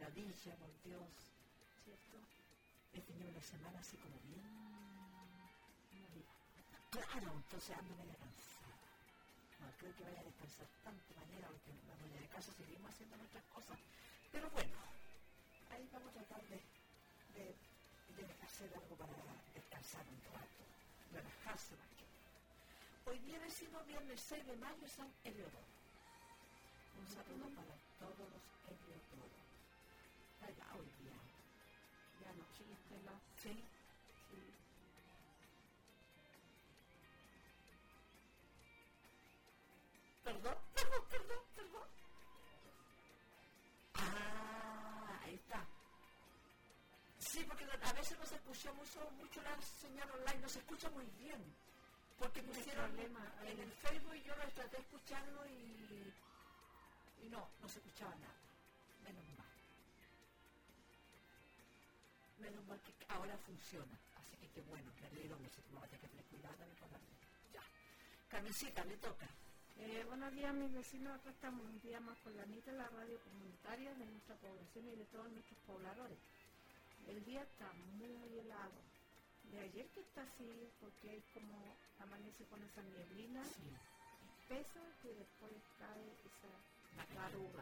maravilla, por Dios, ¿cierto? He tenido una semana así como bien movida. Claro, entonces ando media cansada. No creo que vaya a descansar tanto mañana porque en la mañana de casa seguimos haciendo nuestras cosas. Pero bueno, ahí vamos a tratar de hacer algo para descansar un rato, relajarse más que nada. Hoy día vecino, viernes 6 de mayo, San Heliodoro. Un saludo para todos los Heliodoros. Allá hoy día. Ya no existe la... Sí. Perdón. Ah, ahí está. Sí, porque a veces no se escucha mucho la señal online, no se escucha muy bien. Porque pusieron en el Facebook y yo lo traté de escucharlo y no se escuchaba nada. Menos mal que ahora funciona. Así que qué bueno, que alegro, me siento más de que tener cuidado también con la vida. Ya. Carmencita, le toca. Buenos días, mis vecinos. Acá estamos un día más con la Anita, la radio comunitaria de nuestra población y de todos nuestros pobladores. El día está muy helado. De ayer que está así, porque es como amanece con esa nieblina espesa que después cae esa garuga.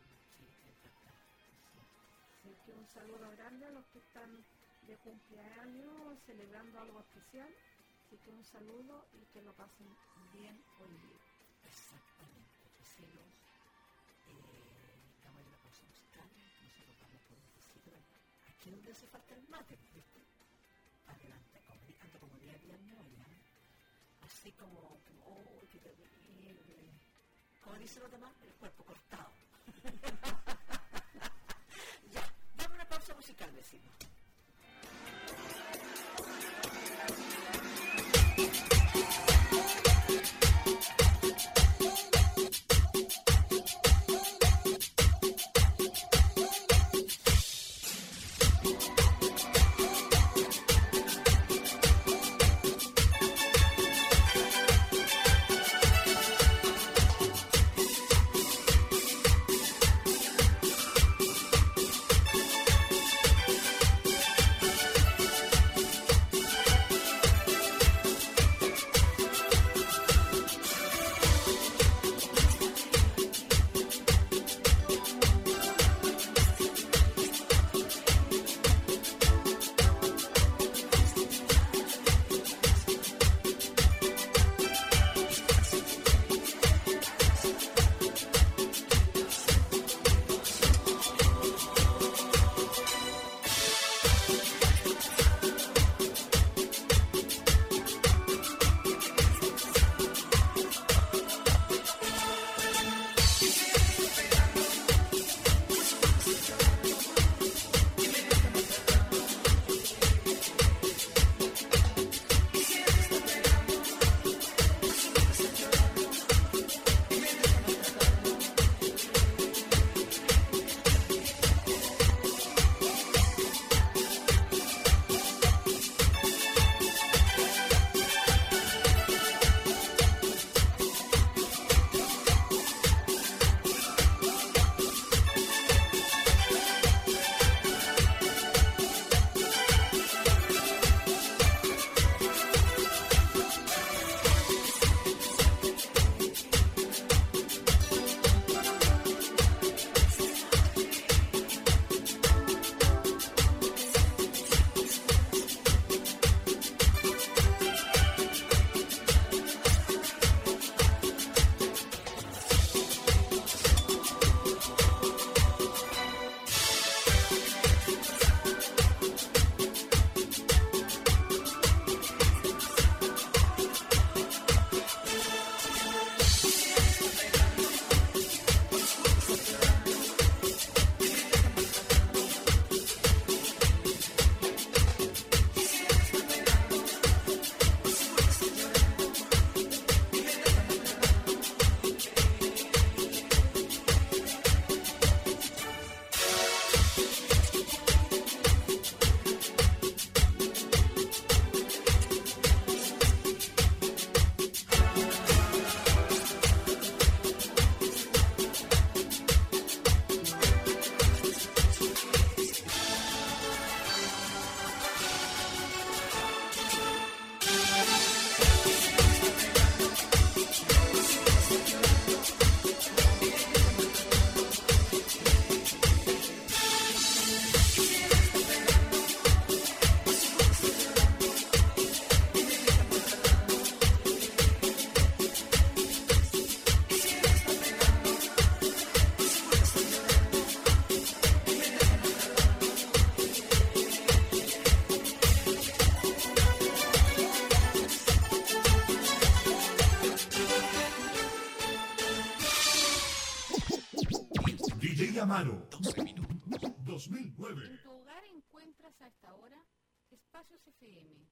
Así que un saludo grande a los que están de cumpleaños, celebrando algo especial. Así que un saludo y que lo pasen bien hoy día. Exactamente, vecinos. Estamos en la pausa musical, nosotros vamos por un besito. Aquí donde hace falta el mate, ¿viste? Adelante, ando como día moya. Así como, qué terrible. Como dicen los demás, el cuerpo cortado. Ya, dame una pausa musical, vecino. Amaro. 12 minutos. 2009. En tu hogar encuentras a esta hora Espacios FM.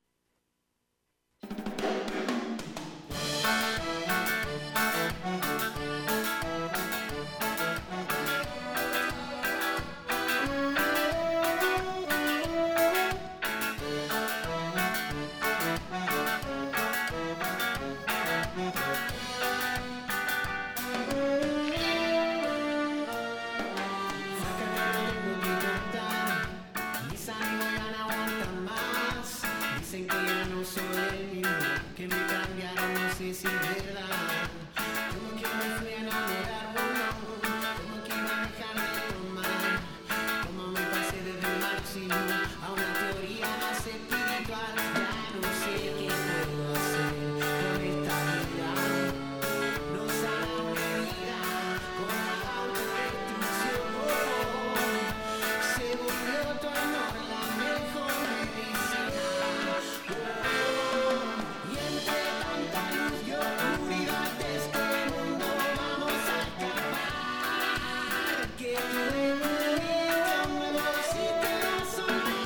Que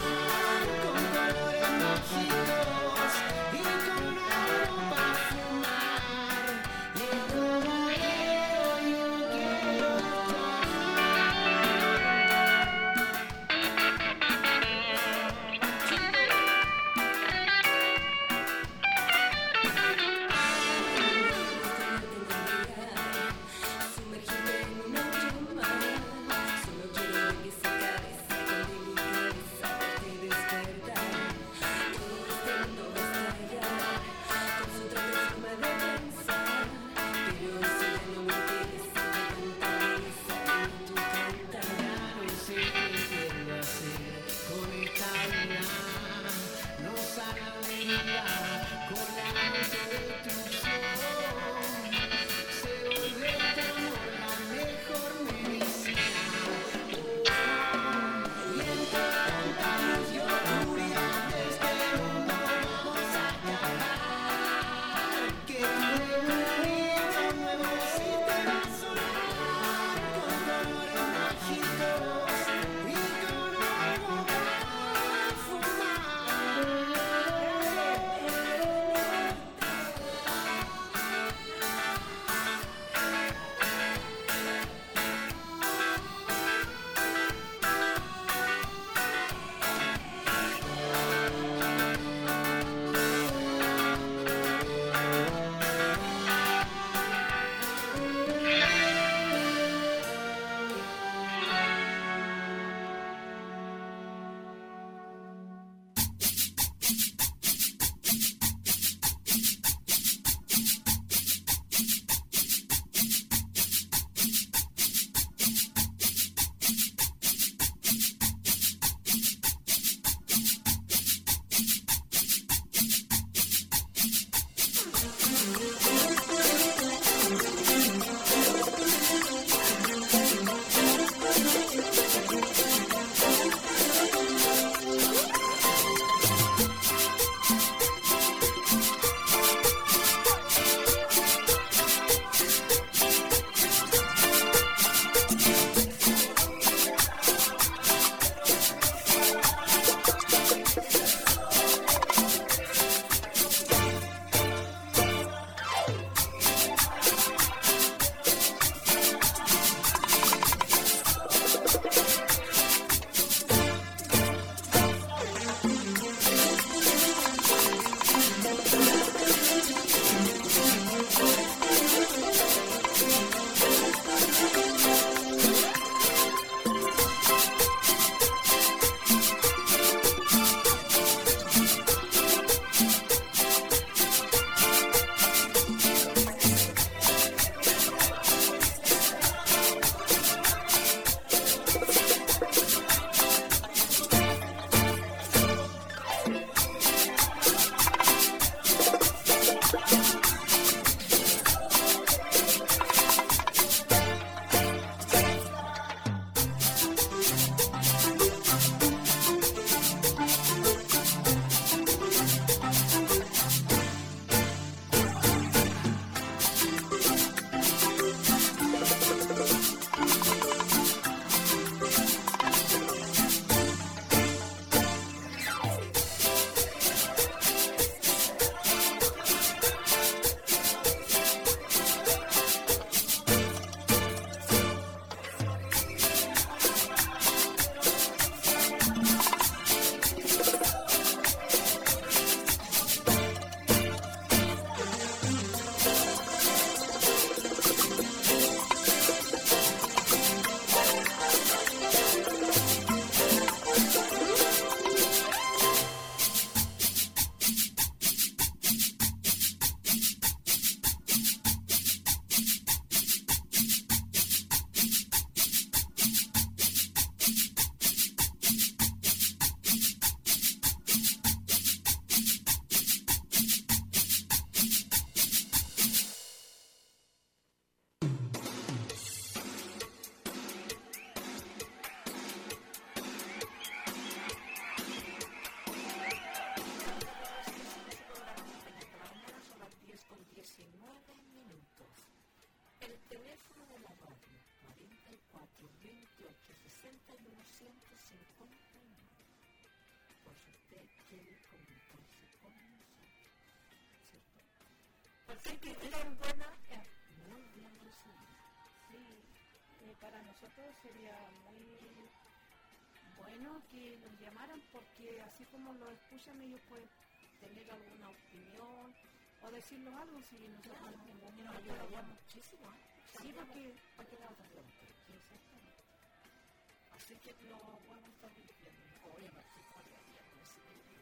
50 años. Por si usted quiere comunicarse con nosotros, ¿cierto? Porque que es buena, es muy bien recibida. Sí, para nosotros sería muy bueno que nos llamaran porque así como lo escuchan ellos pueden tener alguna opinión o decirnos algo si nosotros Claro, no tenemos nos ayudaría muchísimo. Sí, porque la otra pregunta. Exactamente. Así que lo vamos a estar viendo. Obviamente, todavía no es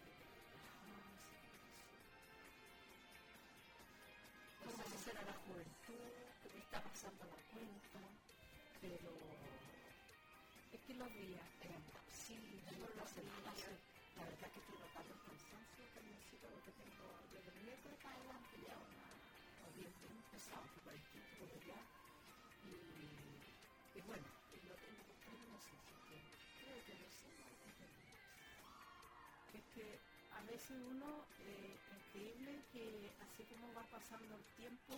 no sé si será la juventud que me está pasando la cuenta, pero es que los días sí, yo lo sé. La verdad que estoy notando el cansancio que necesito porque tengo desde el miércoles para adelante ya o bien empezado por el quinto por allá y bueno, lo tengo que hacer una sensación. Creo que recién hay que terminar. es que a veces uno es increíble que así como va pasando el tiempo,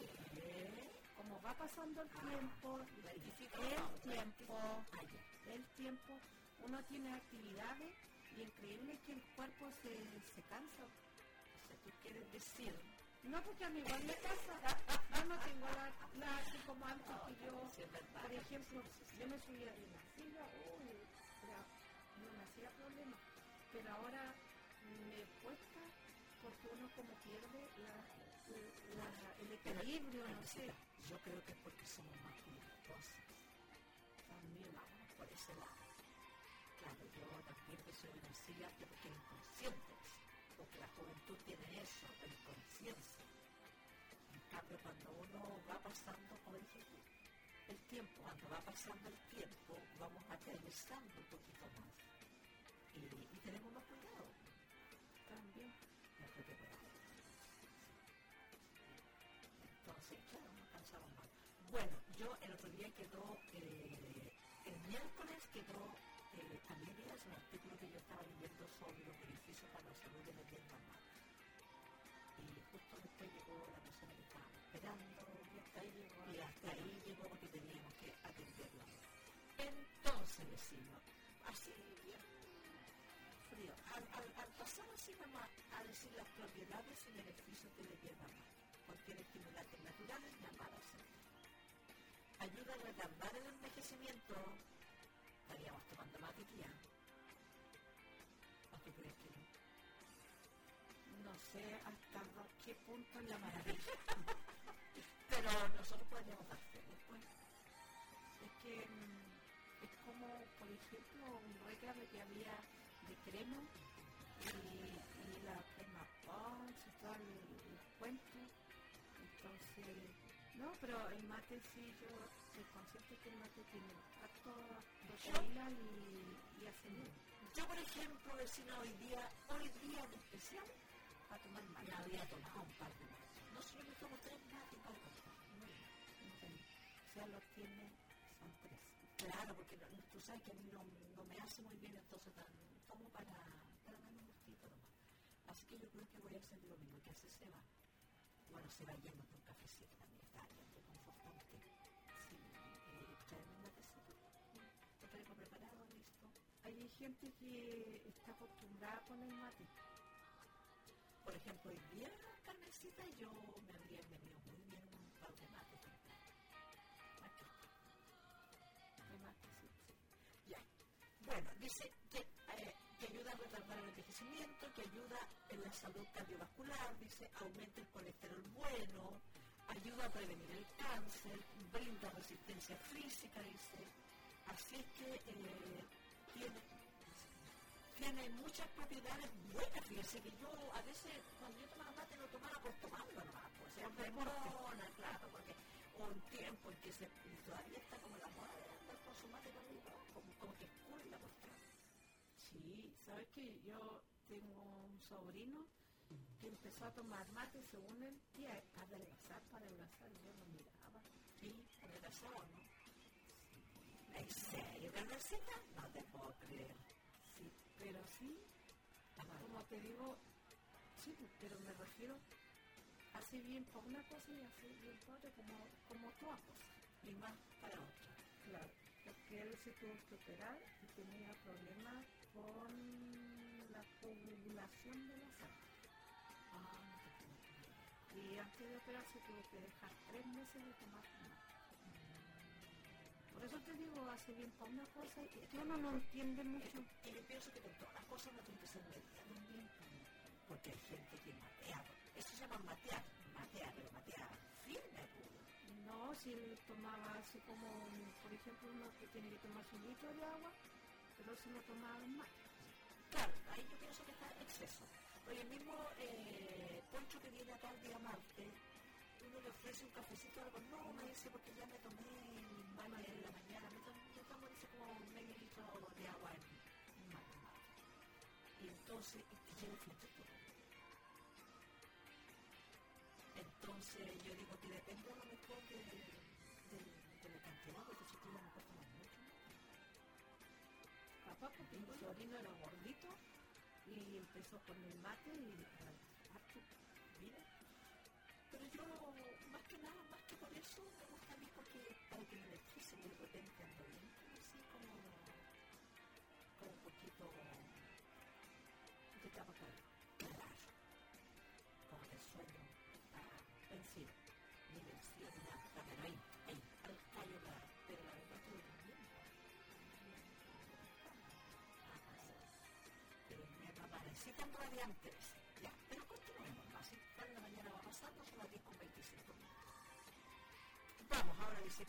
el tiempo, uno tiene actividades y increíble que el cuerpo se cansa. O sea, tú quieres decir, no porque a mí igual me pasa, yo no tengo la así como antes que yo, por ejemplo, yo me subía de una silla, no me hacía problema, pero ahora me cuesta porque uno como pierde el equilibrio, no sé. Yo creo que es porque somos más cuidadosos. También vamos por ese lado. Claro, yo también que soy una silla porque inconscientes, porque la juventud tiene eso, la inconsciencia. En cambio, cuando uno va pasando, como dije tú, el tiempo, cuando va pasando el tiempo, vamos aterrizando un poquito más. Y tenemos más cuidado. También. No creo que podamos. Entonces, claro, nos cansamos más. Bueno, yo el otro día quedó, el miércoles quedó, también era un artículo que yo estaba leyendo sobre los beneficios para la salud de las hierbas malas. Y justo después llegó la persona que estábamos esperando, y hasta ahí llegó porque teníamos que atenderla. Entonces decimos, así bien frío, al pasar así vamos a decir las propiedades y beneficios de la hierba mala. Contiene estimulantes naturales llamadas ayuda a retardar el envejecimiento. Estaríamos tomando mate ya. ¿O qué crees que no? No sé hasta qué punto La maravilla. Pero nosotros podríamos hacer después. Es que es como, por ejemplo, un reclamo que había de crema y la crema Pons y todo el cuento. Entonces, no, pero el mate sí, yo soy consciente que el mate tiene harto proteína y hace bien. Yo, por ejemplo, vecina, hoy día en especial, para tomar mate. me había tomado un par de mates. No solo me tomo 3 mates para tomar. O sea, los tiene, son 3. Claro, porque tú sabes que a mí no me hace muy bien, entonces tomo para darme un gustito nomás. Así que yo creo que voy a hacer lo mismo que hace Seba. Bueno, se va yendo por un cafecito también, está bien reconfortante. Sí, traerme un matecito. Lo traigo preparado, listo. Hay gente que está acostumbrada con el mate. Por ejemplo, hoy día, Carmencita, yo me habría venido muy bien un par de mates. De mate, sí. Ya. Bueno, dice que ayuda a retardar el envejecimiento, que ayuda en la salud cardiovascular, dice, aumenta el colesterol bueno, ayuda a prevenir el cáncer, brinda resistencia física, dice. Así es que tiene muchas propiedades buenas. Fíjese que yo a veces cuando yo tomaba mate no tomaba por tomarlo nomás, pues sea perdona, claro, porque un tiempo en que todavía está como la moda de andar con su mate como que es cool la cuestión. Sí, ¿sabes qué? Yo tengo un sobrino que empezó a tomar mate según él y a adelgazar, yo lo miraba. Sí, adelgazó, ¿no? ¿En serio, Carmencita? No te puedo creer. Sí, pero sí, como te digo, sí, pero me refiero, hace bien para una cosa y hace bien para otra, como todas cosas. Y más para otra. Claro, porque él se tuvo que operar y tenía problemas con la coagulación de la sangre. Y antes de operarse tuvo que dejar 3 meses de tomar mate. Por eso te digo, hace bien para una cosa y que uno no entiende mucho. Y yo pienso que con todas las cosas no tiene que ser mediado bien, porque hay gente que matea. Eso se llama matear, pero matea firme. No, si él tomaba así como, por ejemplo, uno que tiene que tomarse 1 litro de agua, pero si lo tomaba más. Claro, ahí yo pienso que está en exceso. Oye, el mismo Poncho que viene acá el día martes, uno le ofrece un cafecito o algo, no, me dice porque ya me tomé mi mate en la mañana, me tomo dice como medio litro de agua en mate. Y entonces, y lleva fletito. Entonces yo digo que depende a lo mejor de la cantidad, porque si tú ya no puedes tomar mucho. Capaz porque mi sobrino era gordito y empezó con el mate y mira. Pero yo, más que nada, más que por eso, me gusta a mí porque para que me electrice de repente ando bien, así como un poquito de tabacal. Claro. Como que el sueño está vencido. Ni vencido ni nada. Pero ahí, al callo la, pero la verdad estoy durmiendo. Pero me amanecí tan radiante. Ya, pero continuemos. Así tal la mañana va pasando, son las 10:25. Vamos, ahora dice,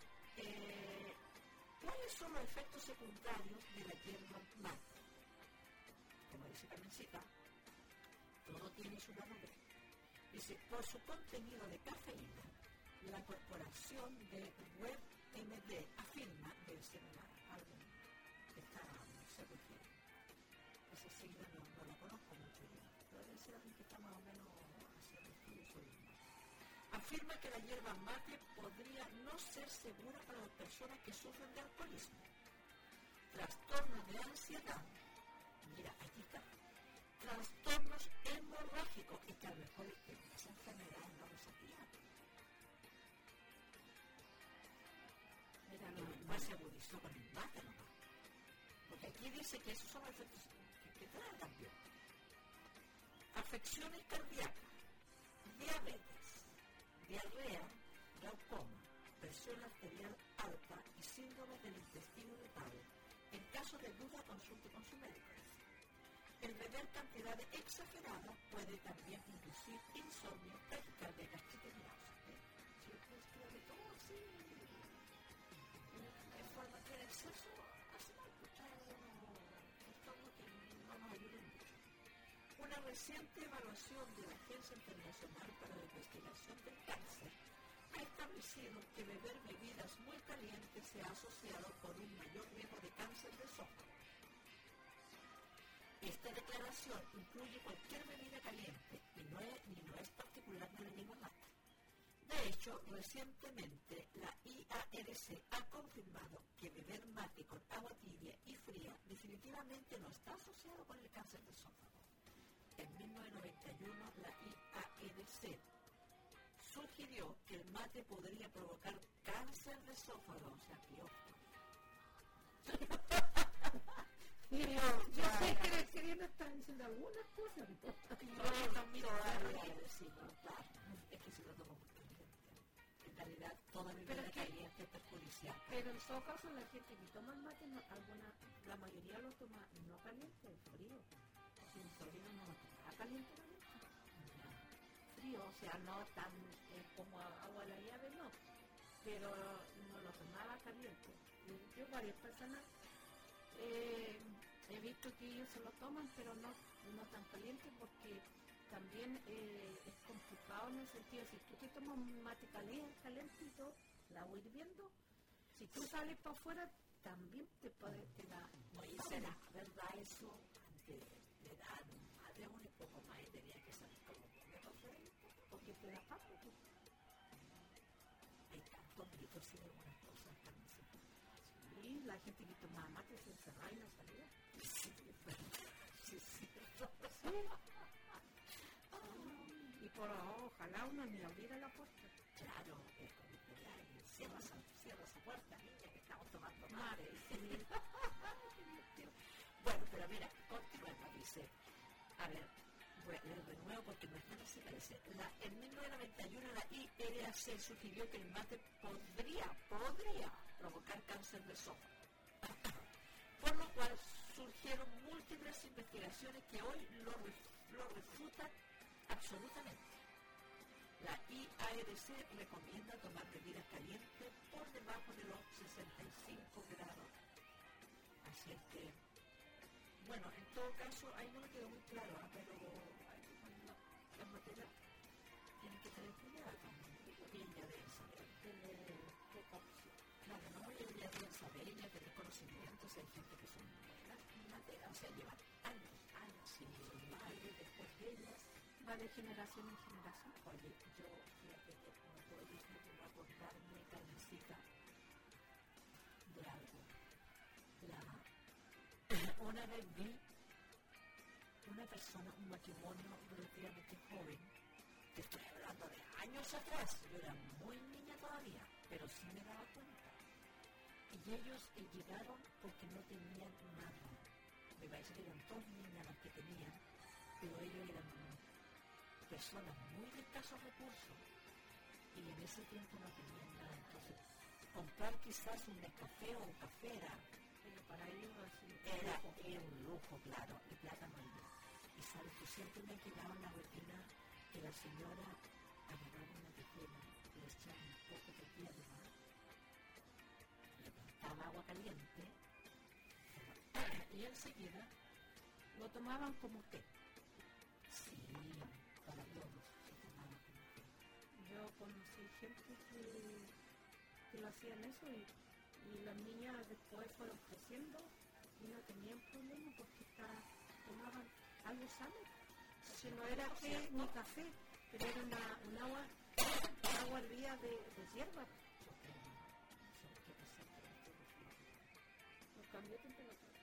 ¿cuáles son los efectos secundarios de la hierba mate? Como dice Carmencita, todo tiene su nombre. Dice, por su contenido de cafeína, la corporación de WebMD afirma, debe ser algo que está, no sé por qué, ese signo no lo conozco mucho yo, pero debe ser alguien que está más o menos haciendo estudios sobre el mate. Afirma que la hierba mate podría no ser segura para las personas que sufren de alcoholismo, trastornos de ansiedad, mira, aquí está, trastornos hemorrágicos, y que a lo mejor esa enfermedad no lo sabía. Mira, más se agudizó con el mate nomás. Porque aquí dice que esos son efectos que traen también. Afecciones cardíacas, diabetes, diarrea, glaucoma, presión arterial alta y síndrome del intestino irritable. En caso de duda, consulte con su médico. El beber cantidades exageradas puede también inducir insomnio, taquicardia, gastritis y náuseas. Si usted escribe todo así, en forma que el exceso hace mal, esto es algo que no nos ayuda mucho. Una reciente evaluación de la Agencia Internacional para la Investigación del Cáncer ha establecido que beber bebidas muy calientes se ha asociado con un mayor riesgo de cáncer de esófago. Esta declaración incluye cualquier bebida caliente y no es particular de la hierba mate. De hecho, recientemente la IARC ha confirmado que beber mate con agua tibia y fría definitivamente no está asociado con el cáncer de esófago. En 1991, la IARC sugirió que el mate podría provocar cáncer de esófago, o sea, peor. Yo sé que el queriendo estar diciendo algunas cosas. No, mira, claro, es que si lo tomo muy caliente. En realidad, toda mi vida caliente es perjudicial. Pero en todo caso, la gente que toma el mate, la mayoría lo toma no caliente, frío. Si mi sobrino no lo toma caliente, frío, o sea, no tan como agua a la llave, no. Pero no lo tomaba caliente. Yo varias personas he visto que ellos se lo toman, pero no tan caliente, porque también es complicado en el sentido, si tú te tomas un mate calentito, el agua hirviendo, si tú sales para afuera, también te da. Oye, será verdad eso, antes de dar más de un poco más y tenía que salir como para afuera, porque te da papo. Hay tantos mitos y algunas cosas también. Sí, la gente que tomaba mate se encerraba y no salía. Sí. Y ojalá uno ni abriera la puerta. Claro, es como cierra esa puerta, niña, que estamos tomando mate. Bueno, pero Dice, a ver, voy a leer de nuevo porque no es que no se parece. En 1991 la IRAC sugirió que el mate podría provocar cáncer de esófago. Por lo cual surgieron múltiples investigaciones que hoy lo refutan absolutamente. La IARC recomienda tomar bebidas calientes por debajo de los 65 grados. Así es que, bueno, en todo caso, ahí no me quedó muy claro, pero las materias tienen que tener cuidado. Y ella debe saber, tener precaución. Claro, no, ella debe saber, ella tener conocimientos. Hay gente que son buenas en materia, o sea, llevan años, y madre después de ellas. Va de generación en generación. Oye, yo, fíjate que no puedo acordarme, Carmencita, de algo. Una vez vi una persona, un matrimonio relativamente joven, que estoy hablando de años atrás, yo era muy niña todavía, pero sí me daba cuenta. Y ellos llegaron porque no tenían nada. Me parece que eran dos niñas las que tenían, pero ellos eran personas muy de escasos recursos y en ese tiempo no tenían nada. Entonces, comprar quizás un café o un café pero para ellos era un lujo, claro, y plata no había. Y sabes que siempre me quedaba en la rutina que la señora agarraba una tetera, le echaba un poco de hierba, le plantaba agua caliente y enseguida lo tomaban como té. Sí, para todos se tomaba como té. Yo conocí gente que lo hacían eso y las niñas después fueron creciendo y no tenían problema porque tomaban algo sano. Si no era té ni café, pero era un agua hervida de hierba. Lo cambió de temperatura.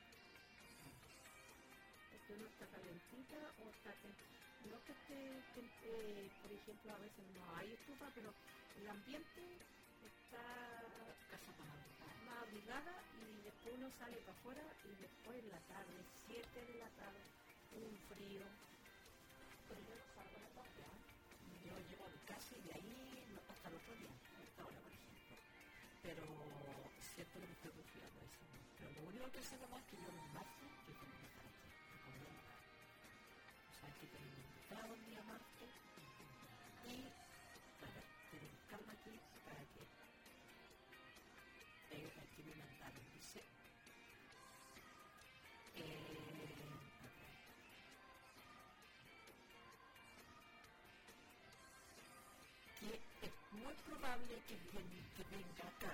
Porque uno está calentita o está no que esté, por ejemplo, a veces no hay estufa, pero el ambiente está Casa más abrigada y después uno sale para afuera y después en la tarde, 7 de la tarde, un frío. Pero yo no salgo de la tarde, yo llego a mi casa y de ahí hasta el otro día, a esta hora, por ejemplo. Pero siento que me estoy resfriando eso. Pero lo único que sé nomás es que yo los martes, yo tengo que estar aquí, me conviene estar. O sea, que tengo invitado el día martes y, claro, tenemos calma aquí para que aquí me mandaron, dice, que es muy probable que venga acá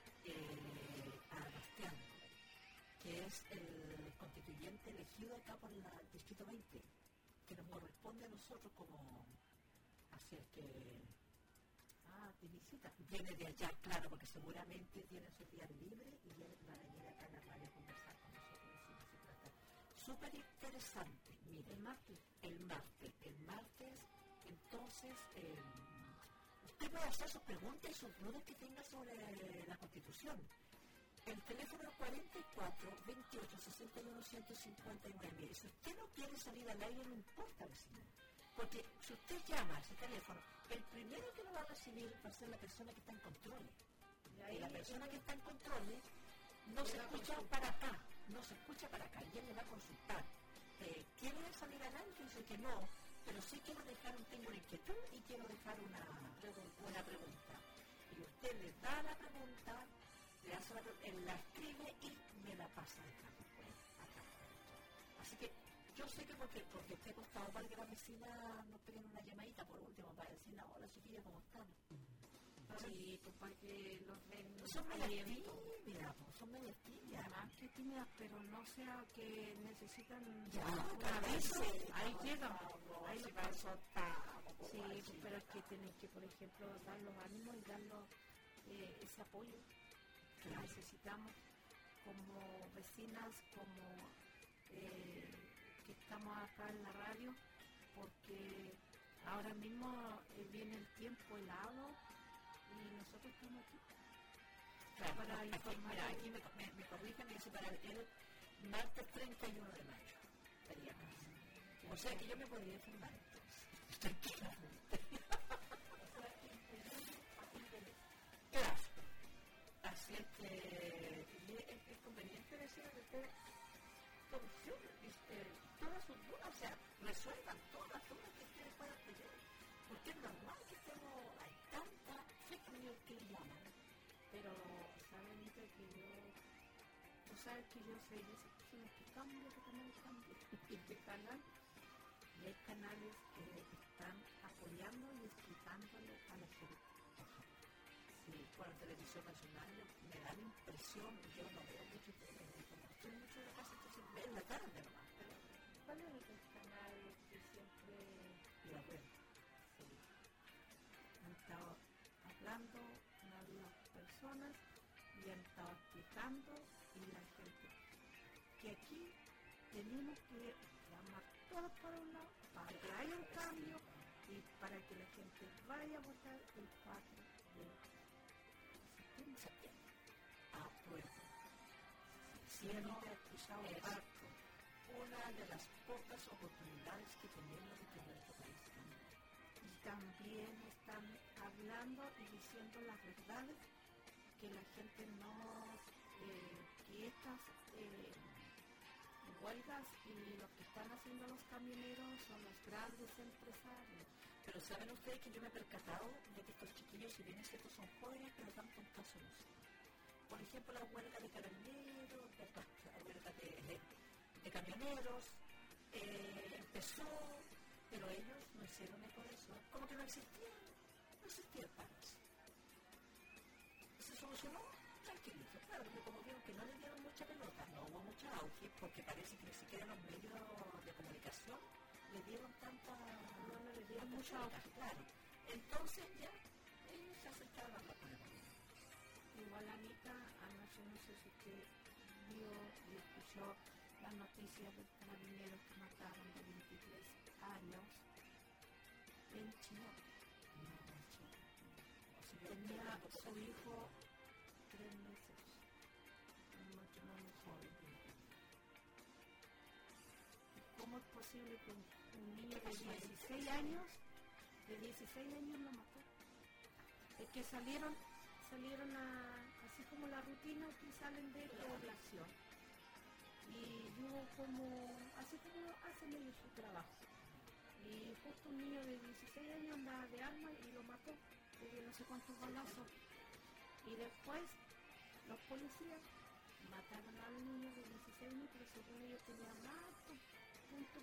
a Bastián, que es el constituyente elegido acá por el Distrito 20, que nos corresponde a nosotros como hacer que de visita. Viene de allá, claro, porque seguramente tienen sus días libres y van a venir acá a la radio a conversar con nosotros. Súper interesante. Mire, el martes, entonces, usted puede hacer sus preguntas y sus dudas que tenga sobre la Constitución. El teléfono 44 28 61 159. Si usted no quiere salir al aire, no importa, vecino. Porque si usted llama a ese teléfono, el primero que lo va a recibir va a ser la persona que está en control. Y la persona que está en control no se escucha para acá, y él le va a consultar. ¿Quiere salir al aire? Dice que no, pero sí tengo una inquietud y quiero dejar una pregunta. Y usted le da la pregunta, le hace él la escribe y me la pasa acá. Así que yo sé que porque te ha costado para que la vecina nos peguen una llamadita por último para decir, hola chiquilla, ¿cómo están? Sí, pues para que los ven. Son medias tímidas, Además que tímidas, pero no sea que necesitan una vez. Ahí llegan, ahí lo pasó. Sí, pero es que tienen que, por ejemplo, dar los ánimos y darlos ese apoyo que necesitamos como vecinas, como que estamos acá en la radio, porque ahora mismo viene el tiempo helado y nosotros estamos aquí. Claro, para informar. Mira, aquí me corrigen y dice para el martes 31 de mayo. estaría casi. O sea que yo me podría enfermar entonces. Claro. Así es que es conveniente decir que ustedes todas sus dudas, o sea, resuelvan todas las dudas que ustedes puedan tener. Porque es normal que estemos, hay tanta fake news que llaman. Pero, ¿saben, Anita, que tú sabes que yo soy de esas personas que cambio, de canal? Y hay canales que están apoyando y explicándole a la gente. Sí, por la televisión nacional me da la impresión, yo no veo mucho televisión, no estoy mucho en la casa, entonces veo en la tarde nomás. Pero ¿cuál es el canal que siempre la web? Sí. Han estado hablando con algunas personas y han estado explicando y la gente que aquí tenemos que llamar todos para un lado para que haya un cambio y para que la gente vaya a votar el 4 de septiembre. Ah, pues, si no he escuchado harto, una de las pocas oportunidades que tenemos de que nuestro país cambie. Y también están hablando y diciendo las verdades que la gente no, que estas huelgas y lo que están haciendo los camioneros son los grandes empresarios. Pero saben ustedes que yo me he percatado de que estos chiquillos, si bien es cierto, son jóvenes, pero dan con caso no sé. Por ejemplo, la huelga de carabineros, la huelga de camioneros, empezó, pero ellos no hicieron eco de eso. Como que no existía el país. Se solucionó tranquilito, claro, porque como vieron que no le dieron mucha pelota, no hubo mucho auge, porque parece que ni siquiera los medios de comunicación le dieron tanta, no le dieron mucho auge, claro. Entonces ya ellos se acercaron a la política. Igual Anita, anoche no sé si usted vio y escuchó las noticias de carabineros que mataron de 23 años en China. Tenía su hijo 3 meses, un matrimonio joven. ¿Cómo es posible que un niño de 16 años lo mató? Es que salieron así como la rutina que salen de población. Y hubo así como hacen ellos su trabajo. Y justo un niño de 16 años andaba de arma y lo mató. De no sé cuántos balazos. Y después los policías mataron al niño de 16 años, pero según ellos tenían más puntos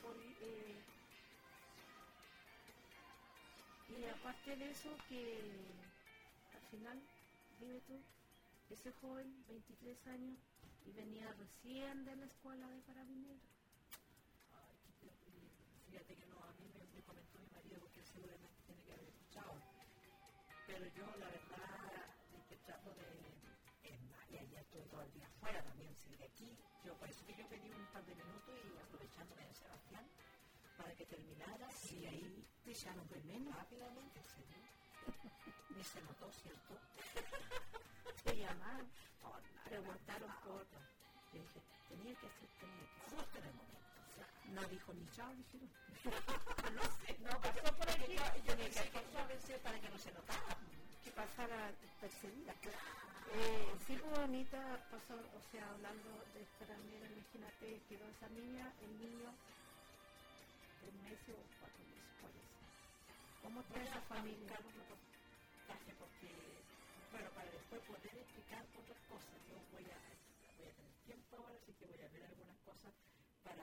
y aparte de eso que al final, dime tú, ese joven, 23 años, y venía recién de la escuela de carabineros. Ay, fíjate que no, a mí me comentó mi marido porque seguramente tiene que haber escuchado. Pero yo, la verdad, estoy tratando ya estoy todo el día afuera también, sí, de aquí. Por eso que yo pedí un par de minutos y aprovechándome de Sebastián para que terminara y ahí te echaron de menos rápidamente, en serio. Ni se notó, ¿cierto? Te llamaron, preguntaron por dije, tenía que justo en el momento. O sea, no dijo ni chao, dijeron. No sé, no pasó por aquí. Yo pensé que para que no se notara. Que pasara percibida. Sí, pues bonita pasó, o sea, hablando de esta también, imagínate, quedó esa niña, el niño, 3 meses o 4 meses, parece. ¿Cómo está esa familia? Porque, bueno, para después poder explicar otras cosas, yo voy a tener tiempo ahora, así que voy a ver algunas cosas para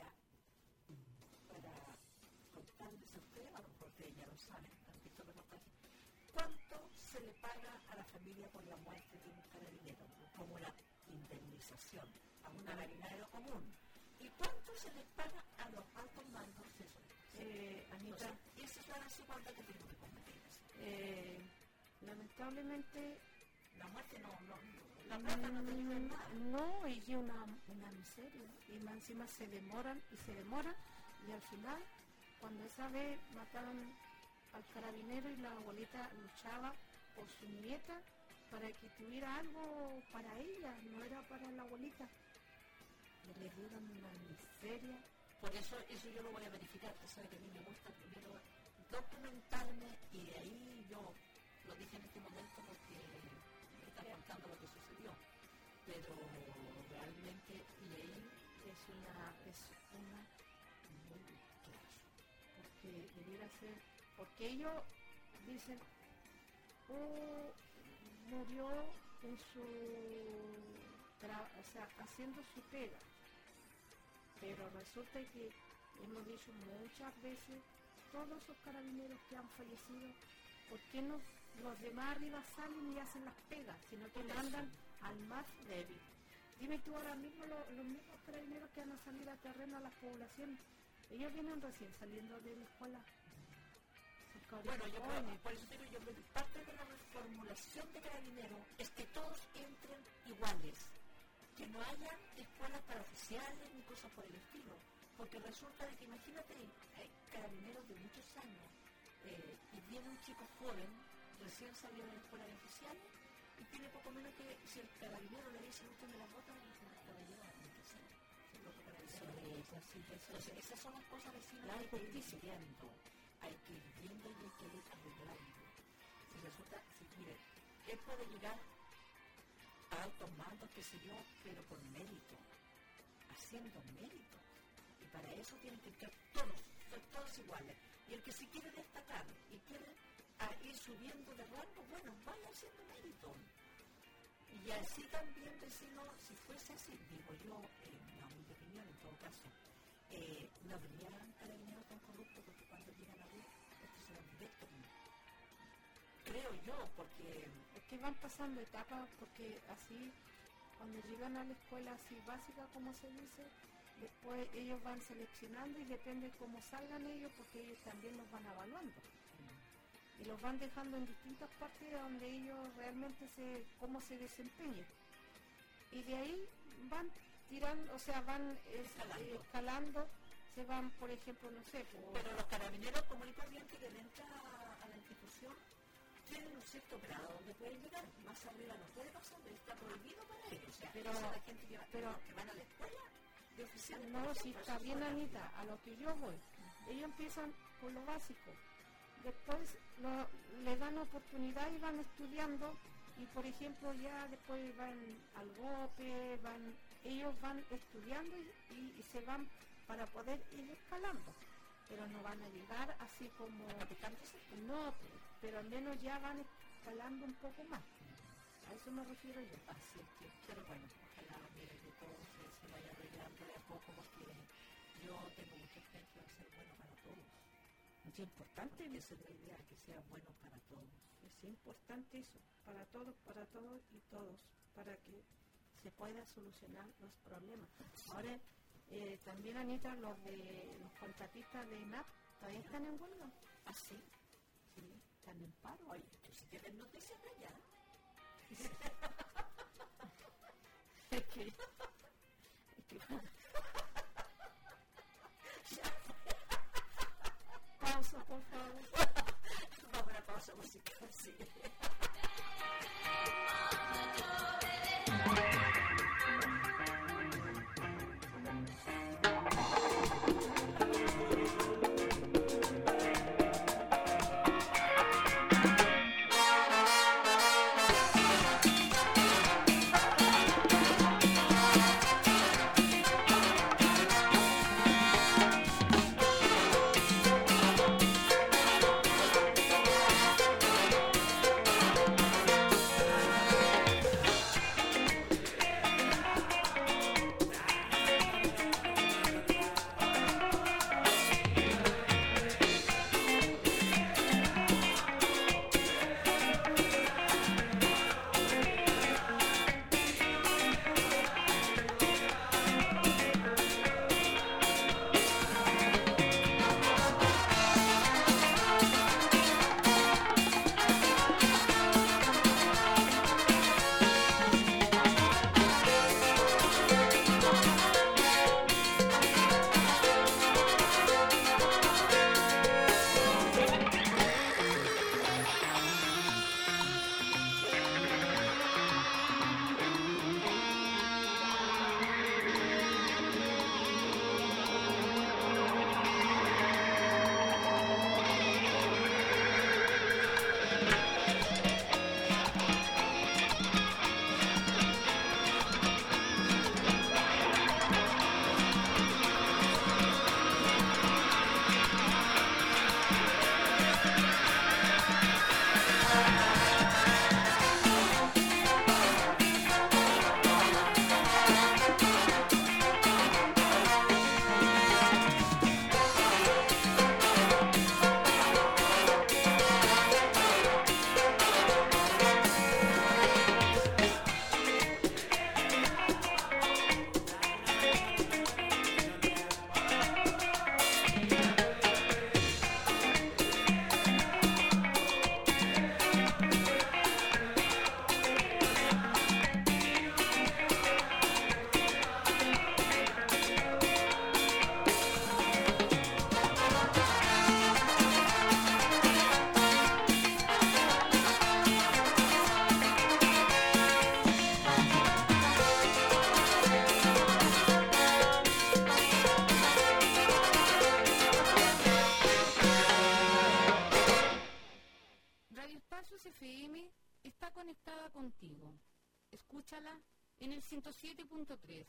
contarles a ustedes, a lo mejor ustedes ya lo saben, han visto los reportajes. ¿Cuánto se le paga a la familia por la muerte de un carabinero, como una indemnización a un carabinero común? ¿Y cuánto se les paga a los altos mandos de eso? Anita, esa es la desigualdad que tenemos que combatir. Lamentablemente, la muerte no, la plata no te ayuda en nada. No, y una miseria. Y más encima se demoran, y al final, cuando esa vez mataron al carabinero y la abuelita luchaba por su nieta para que tuviera algo para ella, no era para la abuelita. Y le dieron una miseria Por eso yo lo voy a verificar, que sabe que a mí me gusta primero documentarme y de ahí yo lo dije en este momento porque me está contando lo que sucedió. Pero realmente, y ahí es una muy claro, porque debiera ser, porque ellos dicen, murió en su, haciendo su pega, pero resulta que hemos dicho muchas veces, todos esos carabineros que han fallecido, ¿por qué no los demás arriba salen y hacen las pegas, sino que mandan al más débil? Dime tú ahora mismo los mismos carabineros que van a salir a terreno a las poblaciones, ellos vienen recién saliendo de la escuela. Bueno, yo creo, por eso digo yo, parte de la reformulación de carabineros es que todos entren iguales, que no haya escuelas para oficiales ni cosas por el estilo, porque resulta de que imagínate, hay carabineros de muchos años y viene un chico joven, recién salió de la escuela de oficiales, y tiene poco menos que, si el carabinero le dice usted me la bota, le dice la caballero, hay que hacer. Entonces, esas son las cosas vecinas que hay que ir diciendo, hay que ir viendo y hay que ir arreglando. Si resulta, mire, él puede llegar a altos mandos, qué sé yo, pero con mérito, haciendo mérito. Y para eso tienen que estar todos iguales. Y el que si quiere destacar y quiere ir subiendo de rango, bueno, vaya haciendo mérito. Y así también decimos, si fuese así, digo yo, mi opinión en todo caso, no habría carabineros tan corruptos, porque cuando llegan a ver, estos serán directos. Creo yo, porque es que van pasando etapas, porque así, cuando llegan a la escuela así básica, como se dice, después ellos van seleccionando y depende cómo salgan ellos, porque ellos también los van evaluando. Y los van dejando en distintas partes donde ellos realmente cómo se desempeñan. Y de ahí van tirando, o sea, van escalando, se van, por ejemplo, no sé. Pero los carabineros común y corriente que entran a la institución tienen un cierto grado donde pueden llegar, más arriba no puede pasar, está prohibido para ellos. O sea, pero la gente que van a la escuela de oficiales. No, si está bien, Anita, a lo que yo voy. Ellos empiezan con lo básico. Después le dan oportunidad y van estudiando y por ejemplo ya después van al GOPE, ellos van estudiando y se van para poder ir escalando, pero no van a llegar así como no, pero al menos ya van escalando un poco más, a eso me refiero yo. Así que, pero bueno, ojalá que todo se vaya arreglando de a poco, porque yo tengo mucha fe que va a ser bueno para todos. Es importante que se idea que sea bueno para todos. Es importante eso, para todos y todos, para que se pueda solucionar los problemas. Ahora, también, Anita, los contratistas de INAP todavía están en huelga. ¿Ah, sí? Sí, están en paro. Oye, tú si tienes noticias de allá. Es que pausa, por favor. Vamos a una pausa musical, sí. conectada contigo. Escúchala en el 107.3.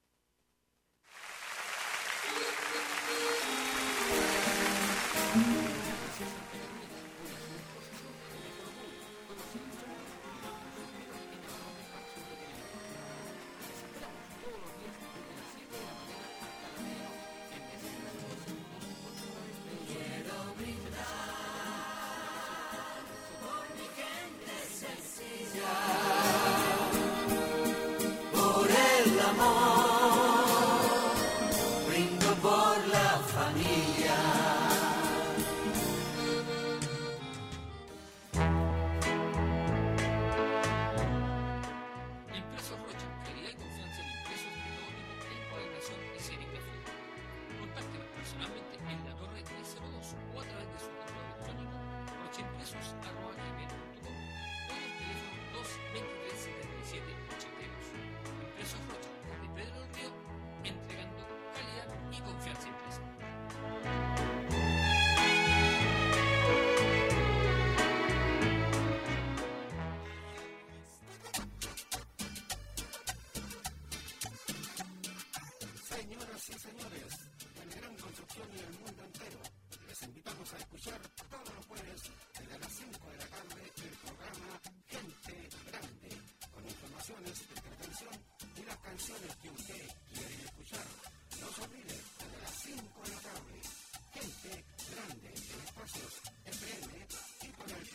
Señoras y señores, en Gran Construcción y el mundo entero, les invitamos a escuchar todos los jueves desde las 5 de la tarde el programa Gente Grande, con informaciones, entretención y las canciones que usted quiere escuchar. No se olvide, desde las 5 de la tarde, Gente Grande en Espacios FM y por el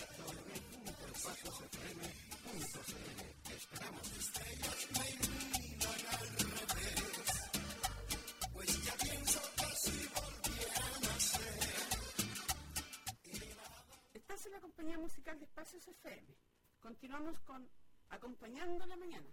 www.espaciosfm.cl. Esperamos. Estás en la compañía musical de Espacios FM. Continuamos con Acompañando la Mañana.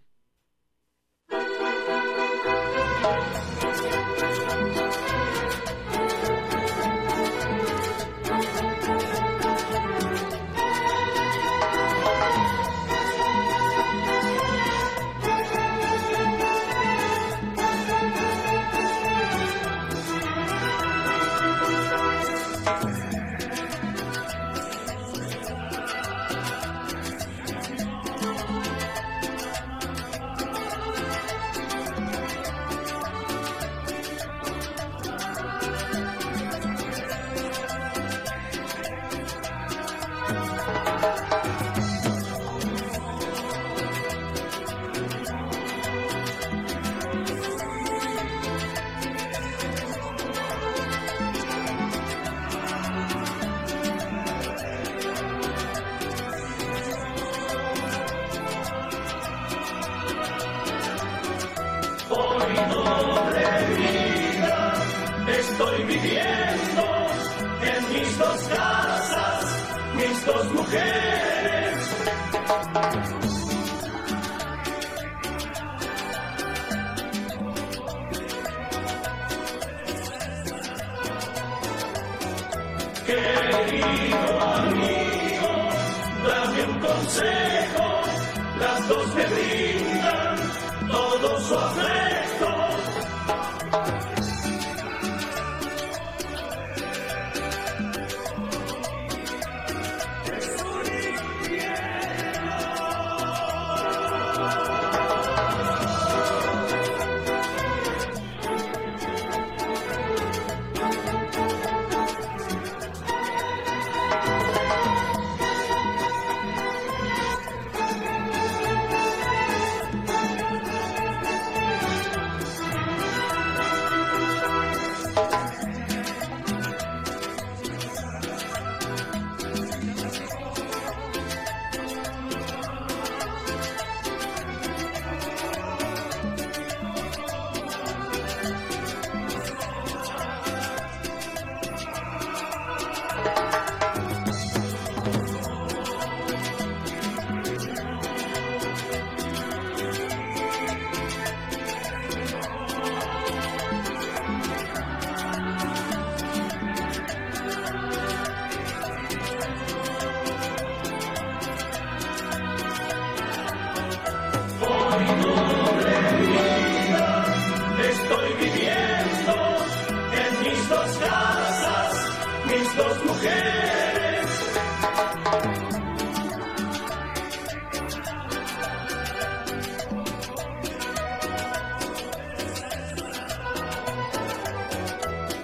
Estoy viviendo en mis dos casas, mis dos mujeres. Querido amigo, dame un consejo, las dos me brindan todo su afecto.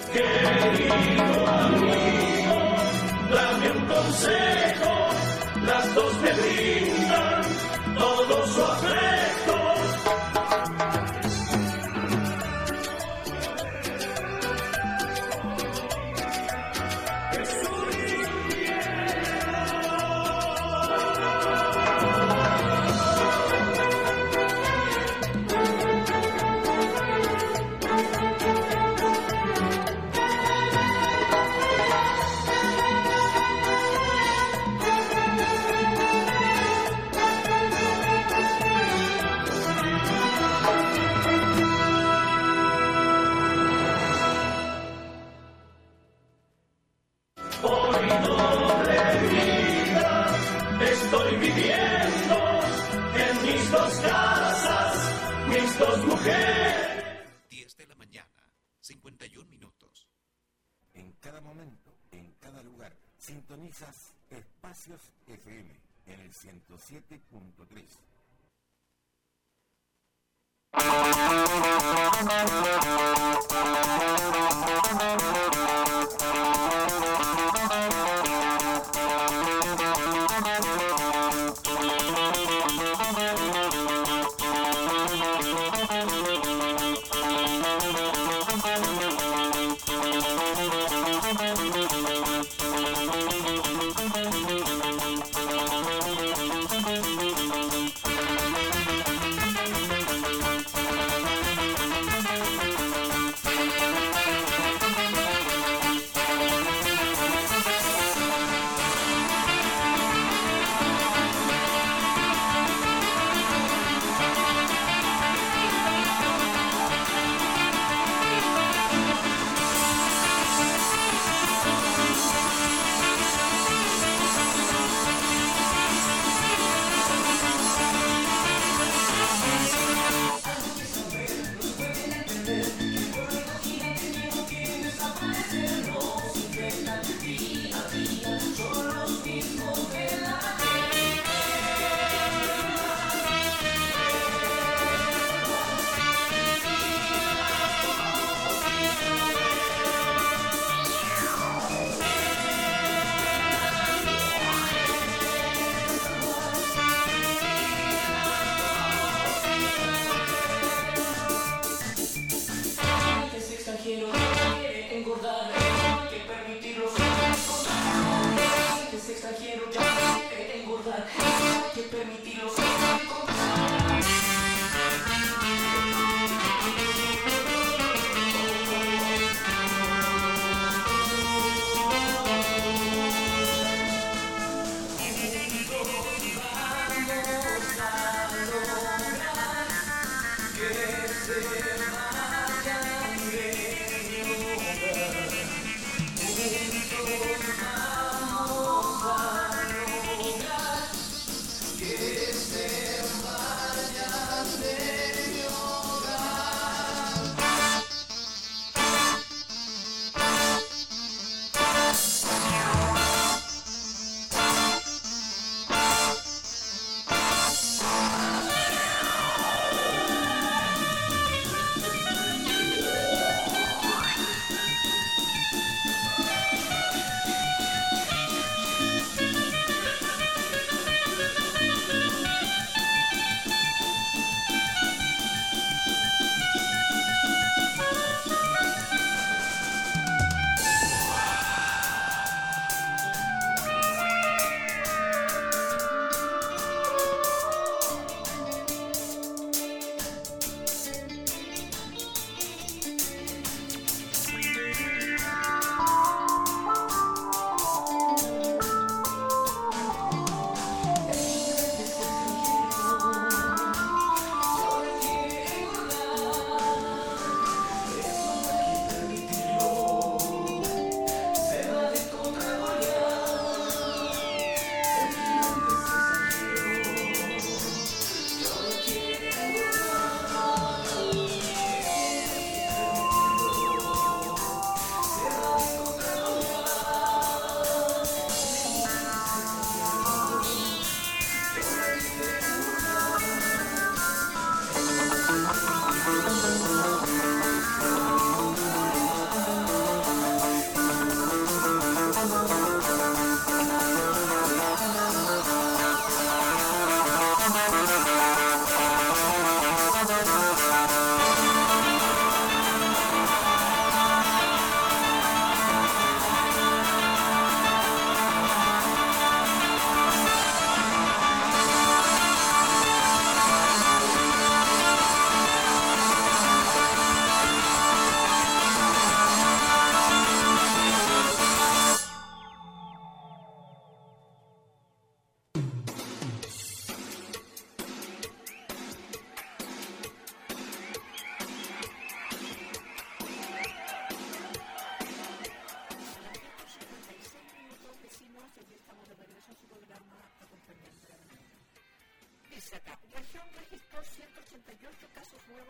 Querido amigo, dame un consejo, las dos me brindan todo su afecto. Estoy viviendo en mis dos casas, mis dos mujeres. 10 de la mañana, 51 minutos. En cada momento, en cada lugar, sintonizas Espacios FM en el 107.3.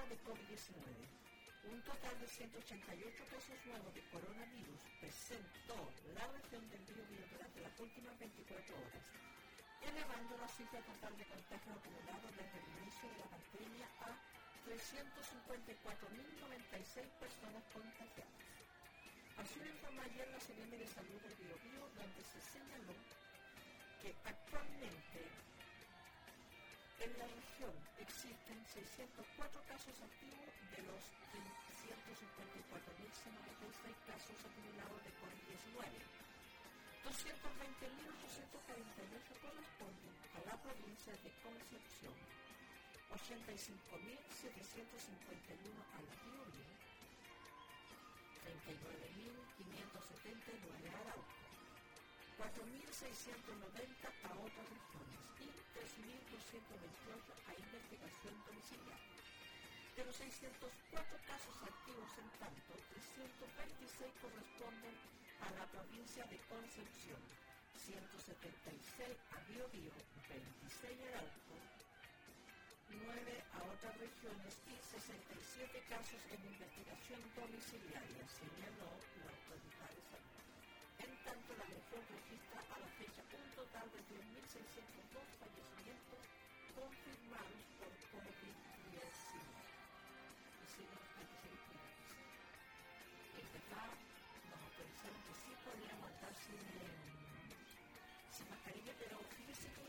de COVID-19. Un total de 188 casos nuevos de coronavirus presentó la región del Biobío durante las últimas 24 horas, elevando la cifra total de contagios acumulados desde el inicio de la pandemia a 354.096 personas contagiadas. Así lo informó ayer la CNM de Salud del Biobío, donde se señaló que actualmente en la región existen 604 casos activos de los 154.096 casos acumulados de COVID-19. 220.848 corresponden a la provincia de Concepción, 85.751 a la Biobío, 39.579 a Arauco, 4.690 a otras regiones y 3.228 a investigación domiciliaria. De los 604 casos activos, en tanto, 326 corresponden a la provincia de Concepción, 176 a Biobío, 26 a Arauco, 9 a otras regiones y 67 casos en investigación domiciliaria, señaló la autoridad de salud. En tanto, la región registra a la fecha un total de 3.602 fallecimientos confirmados por COVID-19. Así que hay que seguir cuidándose. Nos autorizaron que sí podíamos andar sin mascarilla, pero fíjese que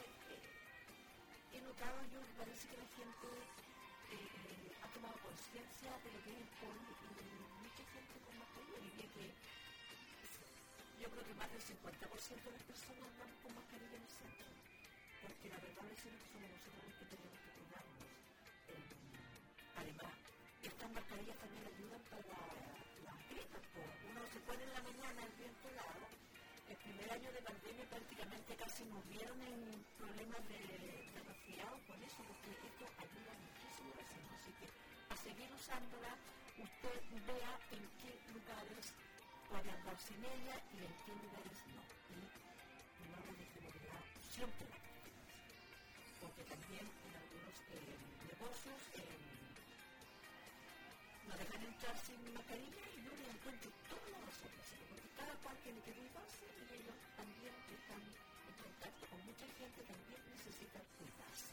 he notado yo, parece que la gente ha tomado conciencia de lo que es el COVID y mucha gente con mascarilla. Diría que yo creo que más del 50% de las personas van con mascarilla en el centro, porque la verdad es que somos nosotros los que tenemos que cuidarnos. Además, estas mascarillas también ayudan para las gripas. Uno se pone en la mañana el viento helado. El primer año de pandemia prácticamente casi nos vieron en problemas de resfriado por eso, porque esto ayuda muchísimo a veces. Así que a seguir usándola, usted vea en qué lugares puede andar sin ella y en qué lugares no. Y no le dejemos de lado siempre la mascarilla, porque también en algunos negocios no dejan entrar sin mascarilla y yo le encuentro todas las razones, porque cada cual tiene que cuidarse y ellos también que están en contacto con mucha gente también necesitan cuidarse.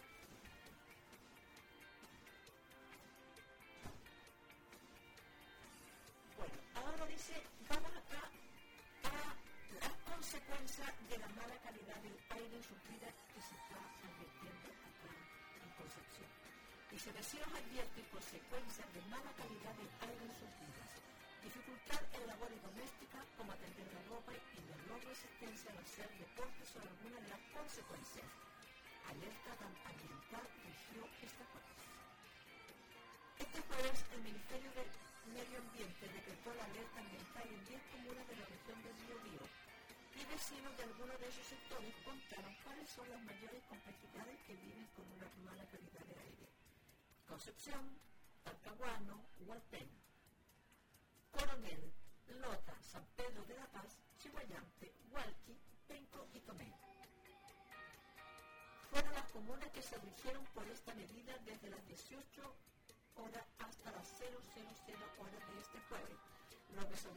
Bueno, ahora dice, vamos acá a las consecuencias de la mala calidad del aire sufrida que se está advirtiendo acá en Concepción. Dice, vecinos advierten consecuencias de mala calidad del aire en sus vidas, dificultad en labores domésticas como atender la ropa y menor resistencia al hacer deporte son algunas de las consecuencias. Alerta ambiental rigió esta jueves. Este jueves el Ministerio del Medio Ambiente decretó la alerta ambiental en 10 comunas de la región del Biobío y vecinos de algunos de esos sectores contaron cuáles son las mayores complejidades que viven con una mala calidad de aire. Concepción, Talcahuano, Hualpén, Coronel, Lota, San Pedro de la Paz, Chihuayante, Hualqui, Penco y Tomé. Fueron las comunas que se rigieron por esta medida desde las 18 horas hasta las 000 horas de este jueves, lo que se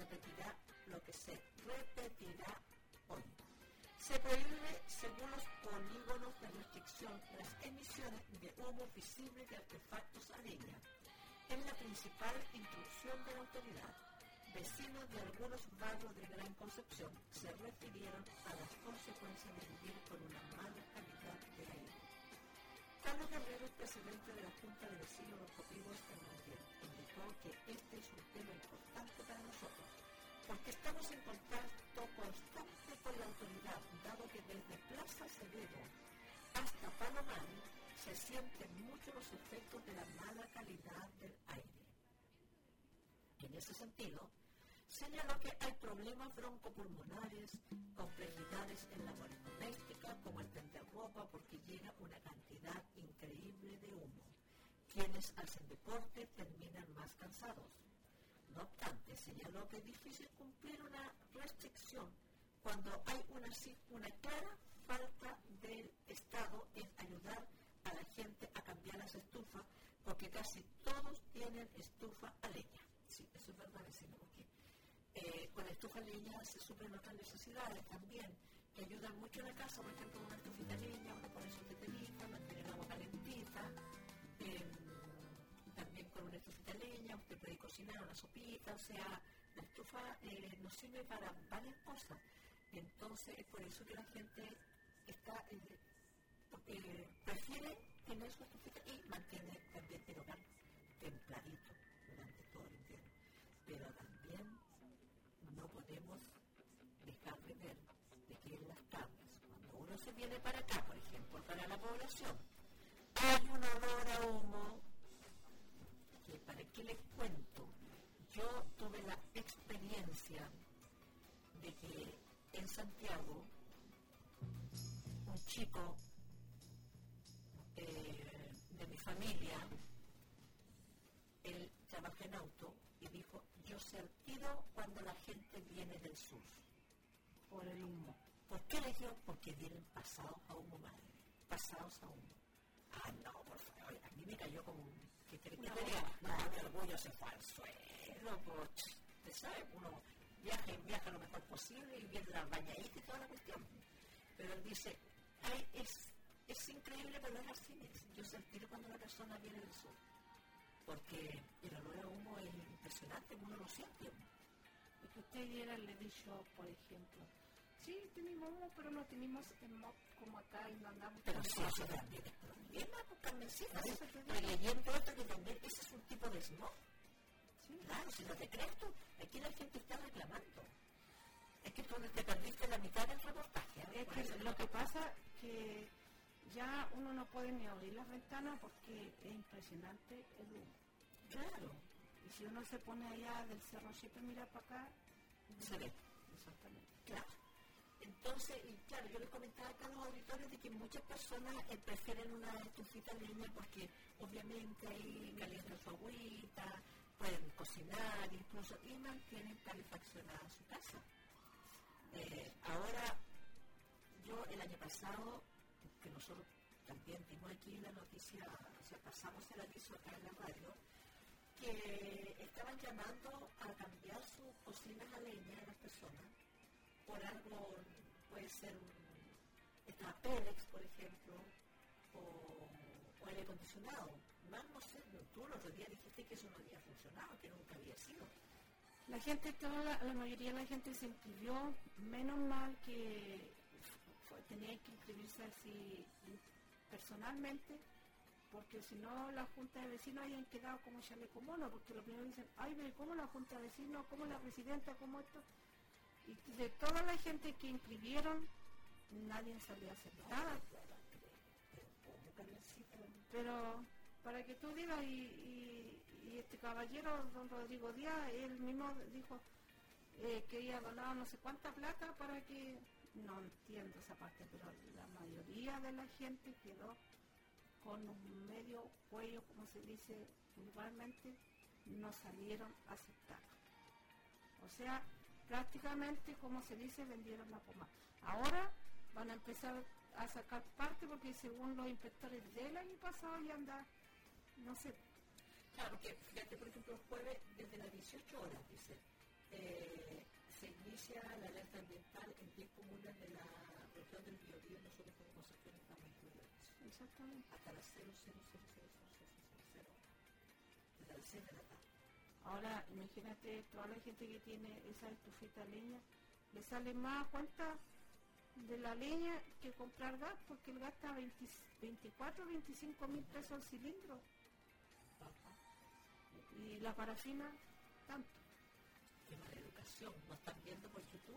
repetirá hoy. Se prohíbe, según los polígonos de restricción, las emisiones de humo visible de artefactos a leña. Es la principal instrucción de la autoridad. Vecinos de algunos barrios de Gran Concepción se refirieron a las consecuencias de vivir con una mala calidad de aire. Carlos Guerrero, presidente de la Junta de Vecinos de los Copivos indicó que este es un tema importante para nosotros, porque estamos en contacto constante con la autoridad, dado que desde Plaza Acevedo hasta Palomar se sienten mucho los efectos de la mala calidad del aire. En ese sentido, señaló que hay problemas broncopulmonares, complejidades en labores domésticas, como el tender ropa, porque llega una cantidad increíble de humo. Quienes hacen deporte terminan más cansados. No obstante, señaló que es difícil cumplir una restricción cuando hay una clara falta del Estado en ayudar a la gente a cambiar las estufas porque casi todos tienen estufa a leña. Sí, eso es verdad, vecino, porque con la estufa a leña se suplen otras necesidades también, que ayudan mucho en la casa. Por ejemplo, una estufita a leña, uno pone su teterita, mantener el agua calentita. También con una estufita a leña usted puede cocinar una sopita, o sea, la estufa nos sirve para varias cosas. Entonces es por eso que la gente está prefiere tener su estufita y mantiene también el hogar templadito durante todo el invierno. Pero también no podemos dejar de ver de que en las tablas, cuando uno se viene para acá, por ejemplo, para la población, hay un olor a humo que, ¿para qué les cuento? Yo tuve la experiencia de que en Santiago un chico de mi familia, él trabaja en auto y dijo, yo sé el tiro cuando la gente viene del sur por el humo. ¿Por qué le digo? Porque vienen pasados a humo, madre, pasados a humo. Ah, no, por favor, a mí me cayó como un... ¿Qué quiere que te diga? No, mi orgullo se fue al suelo, pues, ¿te sabes? Uno viaja lo mejor posible y viene la bañadita y toda la cuestión. Pero él dice, ay, es increíble, pero es así. Yo sentí cuando la persona viene del sur, porque el olor a humo es impresionante, uno lo siente. Es que usted ayer le dicho, por ejemplo, sí, tenemos humo, pero no tenemos smog como acá y no andamos... Pero sí, eso también es problema, pues, Carmencita. Estoy leyendo esto que también ese es un tipo de smog. Sí. Claro, si no te crees tú, aquí la gente está reclamando. Es que tú te perdiste la mitad del reportaje. Es que lo que pasa que ya uno no puede ni abrir las ventanas porque es impresionante el humo. Claro. Y si uno se pone allá del Cerro Siete, mira para acá, se ve. Exactamente. Claro. Entonces, y claro, yo les comentaba acá a los auditores de que muchas personas prefieren una estufita leña porque obviamente ahí calientan su agüita, pueden cocinar incluso y mantienen calefaccionada su casa. Ahora, yo el año pasado, que nosotros también dimos aquí la noticia, o sea, pasamos el aviso acá en la radio, que estaban llamando a cambiar sus cocinas a leña a las personas por algo, puede ser una Pélex, por ejemplo, o aire acondicionado. Más no sé, tú el otro día dijiste que eso no había funcionado, que nunca había sido. La gente, la mayoría de la gente se inscribió, menos mal que tenía que inscribirse así personalmente, porque si no la junta de vecinos habían quedado como chaleco mono, porque lo primero dicen, ay, ¿cómo la junta de vecinos? ¿Cómo la presidenta? ¿Cómo esto? Y de toda la gente que inscribieron, nadie salió a hacer nada. Pero para que tú digas, y este caballero, don Rodrigo Díaz, él mismo dijo que había donado no sé cuánta plata para que, no entiendo esa parte, pero la mayoría de la gente quedó con un medio cuello, como se dice vulgarmente, no salieron a aceptar. O sea, prácticamente, como se dice, vendieron la pomada. Ahora van a empezar a sacar parte porque según los inspectores del año pasado ya anda, no sé. Claro, que fíjate, por ejemplo, el jueves desde las 18 horas, dice, se inicia la alerta ambiental en 10 comunas de la región del Biobío. Nosotros como Concepción estamos incluidos. Exactamente. Hasta las 0, desde las 6 de la tarde. Ahora, imagínate, toda la gente que tiene esa estufita leña, le sale más a cuenta de la leña que comprar gas, porque el gas está 24, 25 mil pesos al cilindro. Y la parafina, tanto. Qué mala educación, ¿no están viendo por YouTube?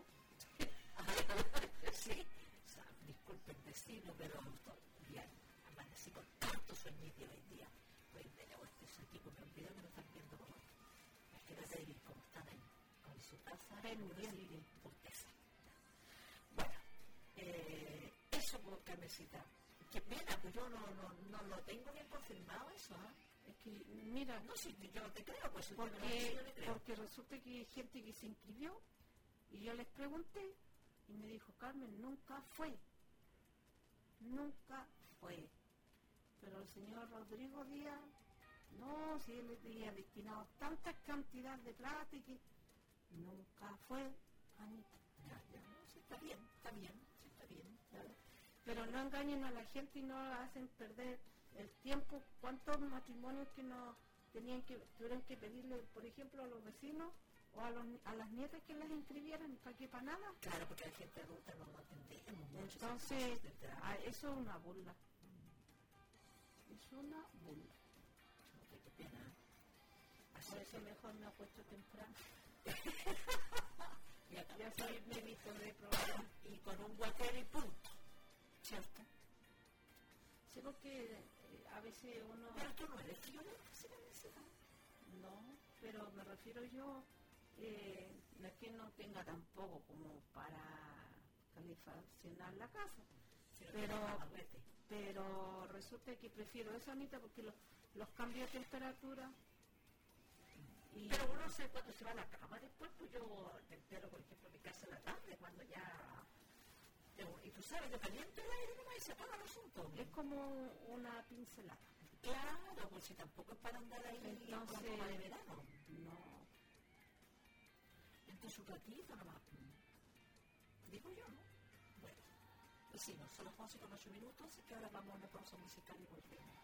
Sí, o sea, disculpen decirlo, pero bien, amanecí con tanto sueñito hoy día. Pues de nuevo este tipo me olvidó que no están viendo por otro. Es que no sé bien cómo están ahí, con su taza de pureza. Bueno, eso por Carmencita. Que pena, pues yo no lo tengo bien confirmado eso, ¿ah? Es que, mira, no, si yo no te creo, pues porque resulta que hay gente que se inscribió y yo les pregunté y me dijo, Carmen, nunca fue. Pero el señor Rodrigo Díaz No, si él tenía destinado tanta cantidad de plata y que nunca fue Anita. Ya, no, sí, está bien, sí, está bien. Claro. Pero no engañen a la gente y no la hacen perder el tiempo. ¿Cuántos matrimonios que no tuvieron que pedirle, por ejemplo, a los vecinos o a las nietas que las inscribieran? ¿Para qué? ¿Para nada? Claro, porque la gente adulta no lo entendemos mucho. Entonces, eso es una burla. Es una burla. Qué pena. Por eso mejor me apuesto temprano. Ya soy médico de programa. Y con un guatero y punto. ¿Cierto? Sí, porque a veces uno... Pero tú no eres tío de la universidad. No, pero me refiero yo, no es que no tenga tampoco como para calefaccionar la casa. Sí, pero resulta que prefiero esa Anita porque los cambios de temperatura... Pero uno sabe cuando se va a la cama después, pues yo me entero, por ejemplo, en mi casa en la tarde, cuando ya... Y tú sabes, de caliente el aire nomás y se apaga el asunto. Es como una pincelada. Claro, pues si tampoco es para andar ahí entonces, como de verano. No. Entonces un ratito nomás. Digo yo, ¿no? Bueno, pues sí, no, solo 11,8 minutos, así que ahora vamos a una pausa musical y volvemos.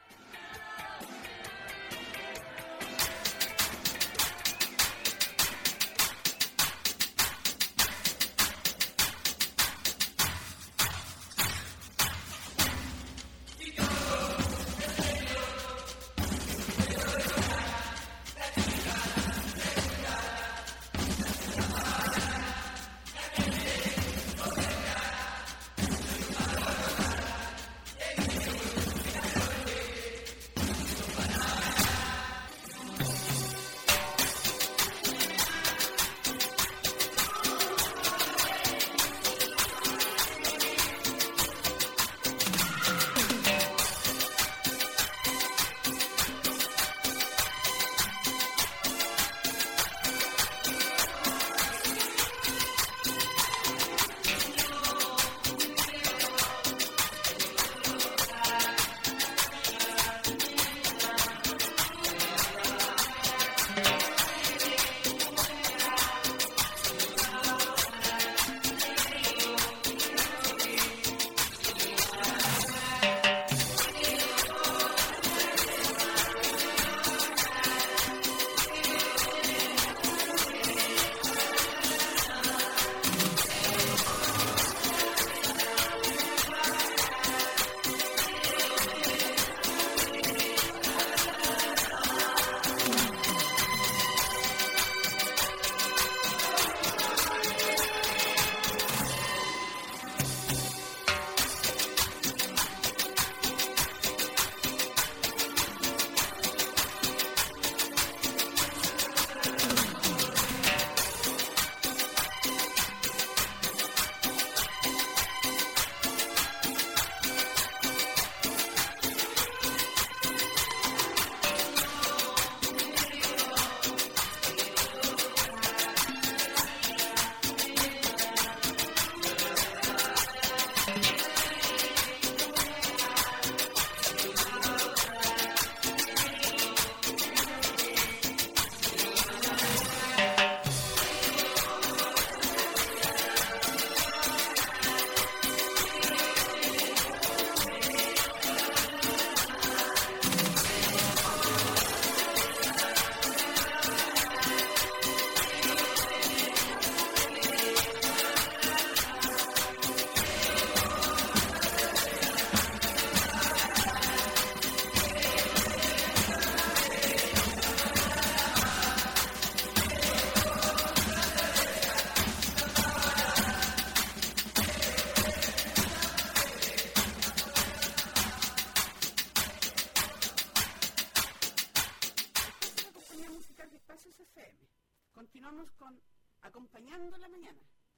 Continuamos con Acompañando la Mañana.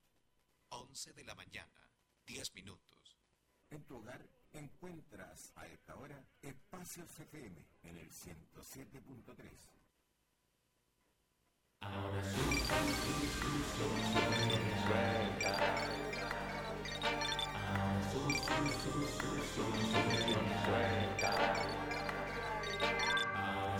11 de la mañana, 10 minutos. En tu hogar encuentras a esta hora Espacios FM en el 107.3. Ahora sus sueños suelta.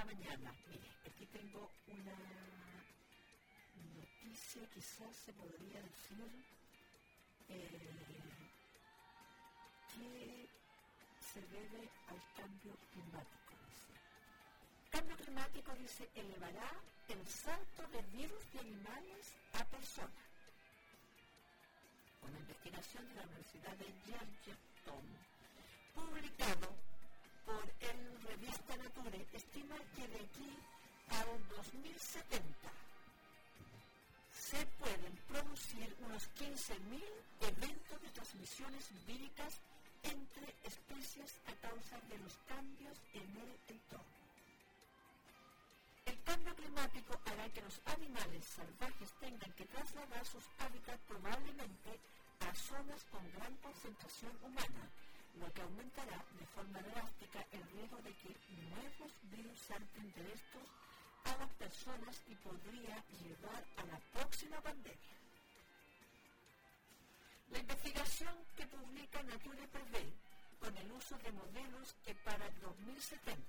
mañana. Mire, aquí tengo una noticia, quizás se podría decir, que se debe al cambio climático. El cambio climático, dice, elevará el salto de virus de animales a personas. Una investigación de la Universidad de Georgetown, publicado por el revista Nature, estima que de aquí al 2070 se pueden producir unos 15.000 eventos de transmisiones víricas entre especies a causa de los cambios en el entorno. El cambio climático hará que los animales salvajes tengan que trasladar sus hábitats probablemente a zonas con gran concentración humana, lo que aumentará de forma drástica el riesgo de que nuevos virus salten de estos a las personas y podría llevar a la próxima pandemia. La investigación que publica Nature prevé, con el uso de modelos, que para el 2070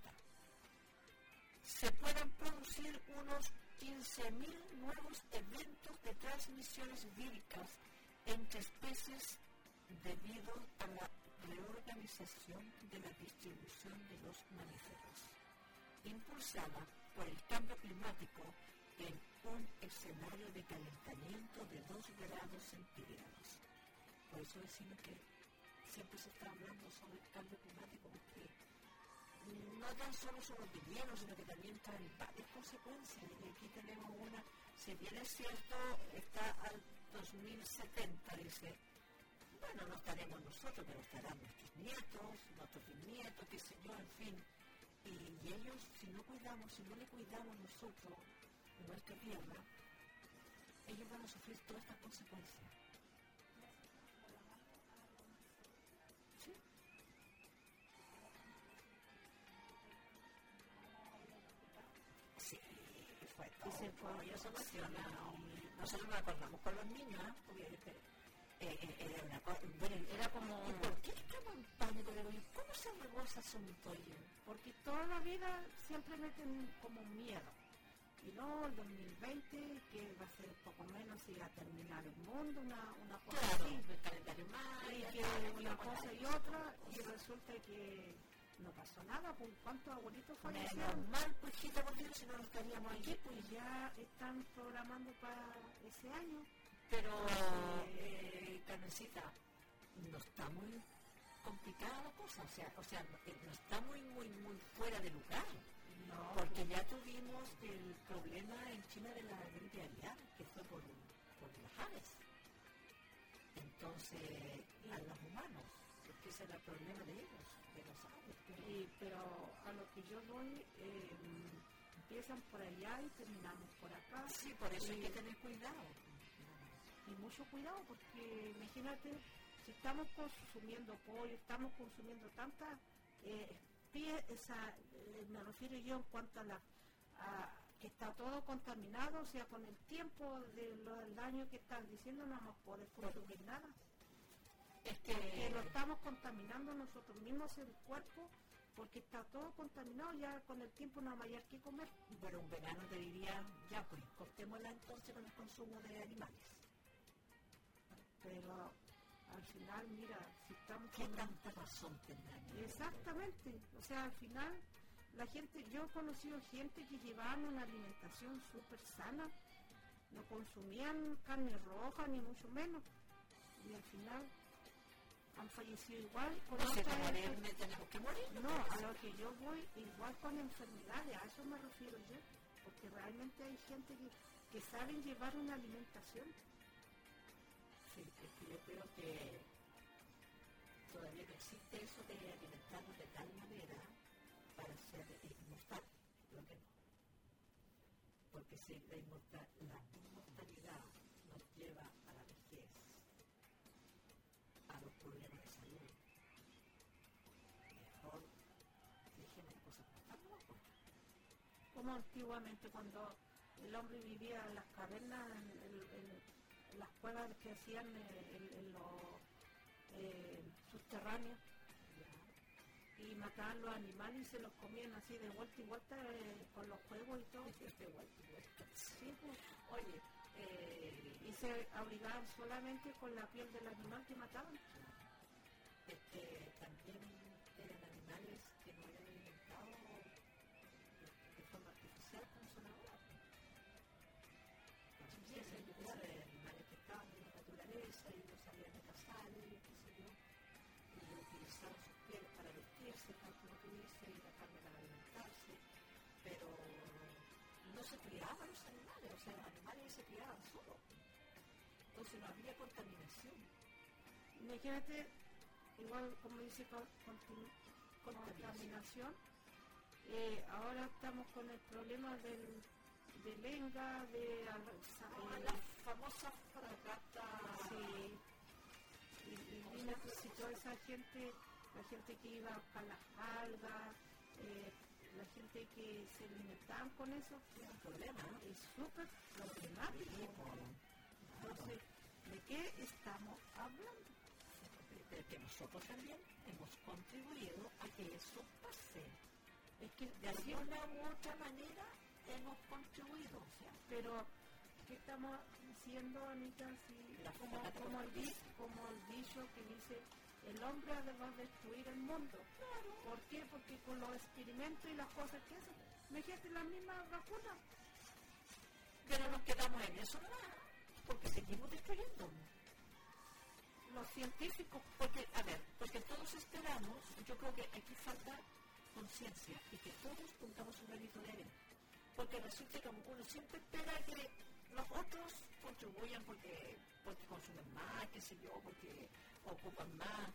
se puedan producir unos 15.000 nuevos eventos de transmisiones víricas entre especies debido a la reorganización de la distribución de los mamíferos, impulsada por el cambio climático en un escenario de calentamiento de 2 grados centígrados. Por eso decimos que siempre se está hablando sobre el cambio climático, porque no tan solo son los vinieros, sino que también traen varias consecuencias. Y aquí tenemos una, si bien es cierto, está al 2070, dice, bueno, no estaremos nosotros, pero estarán nuestros nietos, nuestros bisnietos, qué sé yo, en fin. Y ellos, si no le cuidamos nosotros nuestra tierra, ellos van a sufrir todas estas consecuencias. ¿Sí? Sí, fue todo. Y se fue, y eso emociona. Nosotros nos acordamos con los niños, porque era una cosa, bueno, era como, ¿y por qué estamos en pánico? ¿Cómo se arregló ese asunto? Porque toda la vida siempre meten como miedo. Y no, el 2020, que va a ser poco menos y va a terminar el mundo, una cosa así. El calendario maya, y que una cosa y otra, y resulta que no pasó nada, pues ¿cuántos abuelitos fallecieron? Normal, pues hijita, por Dios, si no estaríamos aquí, pues ya están programando para ese año. Pero, Carmencita, no está muy complicada la cosa, o sea, no está muy fuera de lugar. No, porque ya tuvimos el problema en China de la gripe aviar, que fue por las aves. Entonces, a los humanos, porque ese era el problema de ellos, de las aves. Pero a lo que yo voy, empiezan por allá y terminamos por acá. Sí, por eso hay que tener cuidado. Y mucho cuidado, porque imagínate, si estamos consumiendo pollo, estamos consumiendo tantas... me refiero yo en cuanto a que está todo contaminado, o sea, con el tiempo del daño que están diciendo no vamos a poder consumir nada. Es que lo estamos contaminando nosotros mismos el cuerpo, porque está todo contaminado, ya con el tiempo no vamos a hallar qué comer. Bueno, un vegano te diría, ya pues, cortémosla entonces con el consumo de animales. Pero al final, mira, si estamos... ¿Qué tanta razón tendrán? Exactamente, o sea, al final la gente, yo he conocido gente que llevaban una alimentación súper sana, no consumían carne roja ni mucho menos, y al final han fallecido igual. Tenemos que morir. No, a lo que yo voy, igual con enfermedades, a eso me refiero yo, porque realmente hay gente que saben llevar una alimentación. Sí, es que yo creo que todavía no existe eso de alimentarnos de tal manera para ser inmortal, lo que no. Porque si la inmortalidad nos lleva a la vejez, a los problemas de salud, mejor dejemos las cosas pasando. Como antiguamente cuando el hombre vivía en las cavernas, en las cuevas que hacían en los subterráneos, y mataban los animales y se los comían así de vuelta y vuelta con los juegos y todo. De vuelta y vuelta. Sí, pues. Oye, y se abrigaban solamente con la piel del animal que mataban. También eran animales que no eran alimentados de forma artificial como son ahora. Sí, se ocupaban de animales que estaban en la naturaleza y los salían de cazar y qué sé yo. Y utilizaban sus pieles para vestirse, tal como tú dices, y la carne para alimentarse. Pero no se criaban los animales, o sea, los animales se criaban solos. Entonces no había contaminación. Imagínate, igual como dice contaminación, ahora estamos con el problema de lenga, de la famosa fragata. Sí. Y si toda esa gente, la gente que iba para las algas, la gente que se alimentaban con eso, es un problema, ¿no? Es súper problemático. Entonces, ¿de qué estamos hablando? De que nosotros también hemos contribuido a que eso pase. Es que de alguna u otra manera hemos contribuido. O sea, pero, ¿qué estamos diciendo, Anita? Si, como el dicho que dice, el hombre ha de destruir el mundo. Claro. ¿Por qué? Porque con los experimentos y las cosas que hacen, me dijiste la misma vacuna. Pero nos quedamos en eso nada, porque seguimos destruyendo. Los científicos, porque todos esperamos, yo creo que aquí falta conciencia y que todos puntamos un granito de arena. Porque resulta que uno siempre espera que los otros contribuyan porque consumen más, qué sé yo, porque ocupan más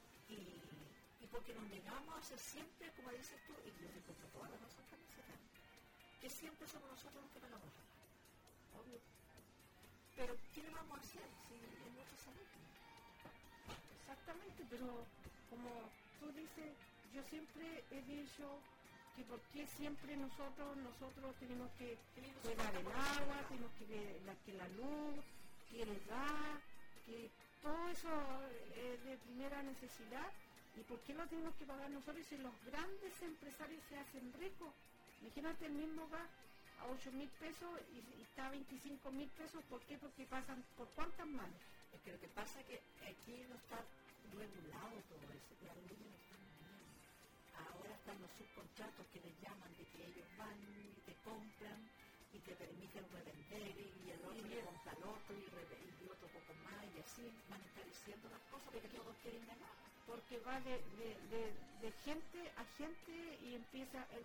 y porque nos negamos a ser siempre, como dices tú, y yo te encuentro toda la razón también, que siempre somos nosotros los que pagamos la paga. Obvio. Pero ¿qué le vamos a hacer si es nuestra salud? Exactamente, pero como tú dices, yo siempre he dicho que por qué siempre nosotros tenemos que cuidar el agua, tenemos que ver que la luz, que el gas, que todo eso es de primera necesidad, y por qué lo tenemos que pagar nosotros si los grandes empresarios se hacen ricos. Imagínate el mismo gas a 8.000 pesos y está a 25.000 pesos, ¿por qué? Porque pasan por cuántas manos. Es que lo que pasa es que aquí no está regulado todo eso, las leyes no están bien. Ahora están los subcontratos que les llaman, de que ellos van y te compran y te permiten revender y el otro le compra al otro y otro poco más y así van encareciendo las cosas porque todos quieren ganar. Porque va de gente a gente y empieza el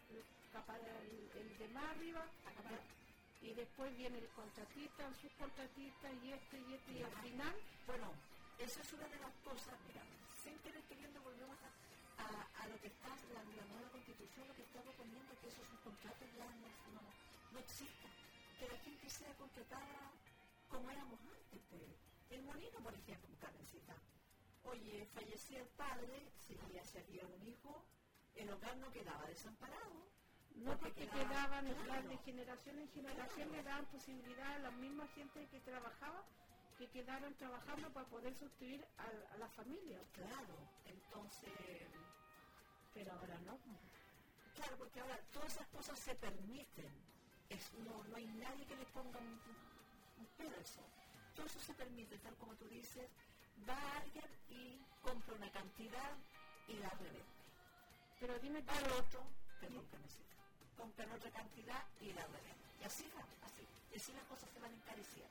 de más arriba y después viene el contratista, el subcontratista y al final, bueno, esa es una de las cosas, mira, sin querer queriendo volvemos a lo que está la nueva constitución, lo que está proponiendo, que esos subcontratos ya no existan, que la gente sea contratada como éramos antes, pues. El molino, por ejemplo, Carmencita, oye, fallecía el padre, si había un hijo, el hogar no quedaba desamparado. No, porque quedaban, de generación en generación le daban posibilidad a la misma gente que trabajaba, que quedaron trabajando para poder sustituir a la familia. Claro, entonces, pero ahora no. Claro, porque ahora todas esas cosas se permiten. No hay nadie que le ponga un pedazo. Todo eso se permite, tal como tú dices, va alguien y compra una cantidad y la revende. Pero dime tú, al otro, perdón, compran otra cantidad y la revenden. Y así va, así. Y así las cosas se van encareciendo.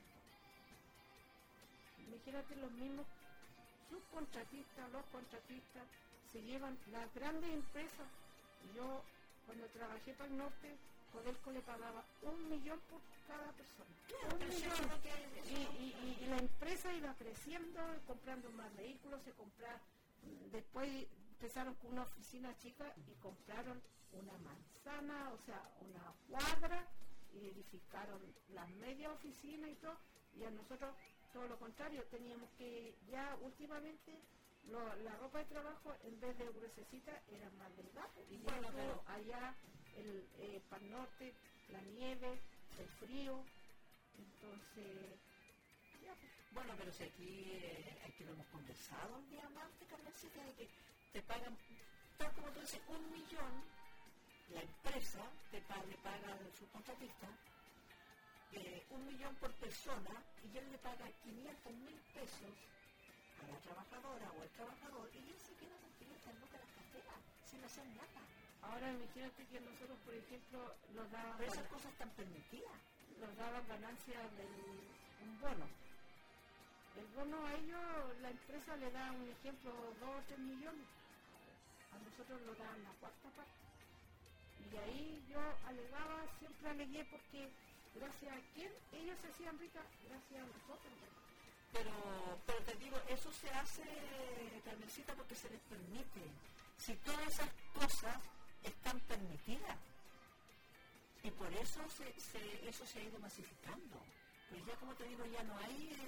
Imagínate los mismos subcontratistas, los contratistas, se llevan las grandes empresas. Yo, cuando trabajé para el norte, Codelco le pagaba 1 millón por cada persona. Claro, 1 millón. Y la empresa iba creciendo, comprando más vehículos, después empezaron con una oficina chica y compraron una manzana, o sea, una cuadra, y edificaron las media oficina y todo, y a nosotros todo lo contrario, teníamos que ya últimamente la ropa de trabajo en vez de gruesecita era más delgada, y bueno, pero allá para el norte, la nieve, el frío, entonces ya, pues. Bueno, pero si aquí lo hemos conversado un día más, Carmencita, de que te pagan tal como tú dices, 1 millón, la empresa le paga al subcontratista 1 millón por persona y él le paga 500.000 pesos a la trabajadora o al trabajador y él se queda con 500 lucas en la cartera sin hacer nada. Ahora imagínate que nosotros, por ejemplo, nos daban, pero esas cosas están permitidas. Nos daban ganancias de un bono. El bono a ellos, la empresa le da un ejemplo, 2 o 3 millones. A nosotros nos daban la cuarta parte. Y ahí yo siempre alegué porque gracias a quién ellos se hacían ricas, gracias a nosotros. Pero te digo, eso se hace, Carmencita, porque se les permite. Si todas esas cosas están permitidas. Y por eso eso se ha ido masificando. Pues ya, como te digo, ya no hay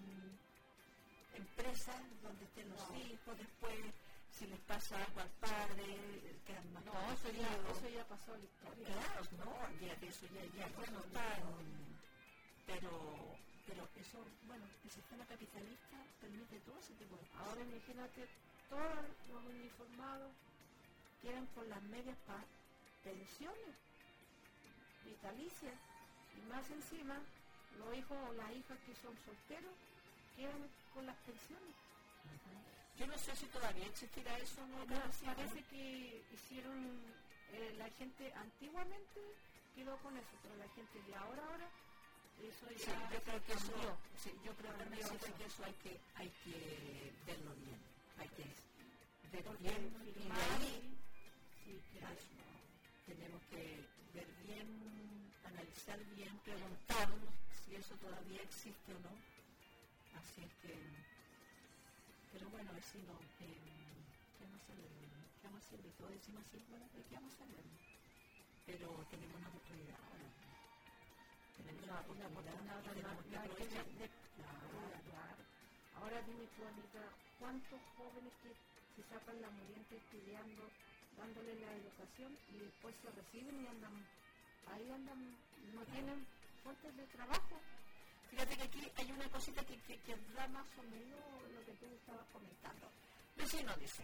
empresas donde estén los hijos, después si les pasa algo al padre, quedan más. No, eso ya pasó a la historia. Claro, no, ya de eso ya bueno, está. Pero eso, bueno, el sistema capitalista permite todo ese tipo de cosas. Ahora imagínate, todos los uniformados quedan con las medias pensiones vitalicias y más encima los hijos o las hijas que son solteros quedan con las pensiones. Yo no sé si todavía existirá eso, ¿no? Parece que hicieron, la gente antiguamente quedó con eso, pero la gente de ahora, eso ya... Sí, yo creo que eso, yo creo que eso hay que verlo bien, hay que verlo bien, y de ahí tenemos que ver bien, analizar bien, preguntarnos si eso todavía existe o no. Así es que, pero bueno, vecino, ¿qué vamos a hacer? Todo decimos así, bueno, ¿qué vamos a hacer? Pero tenemos una oportunidad ahora. Tenemos una oportunidad. Claro. Ahora dime tú, Anita, ¿cuántos jóvenes que se sacan la muriente estudiando, dándole la educación y después se reciben y andan, no tienen fuentes de trabajo? Fíjate que aquí hay una cosita que da más o menos lo que tú estabas comentando. Vecino dice,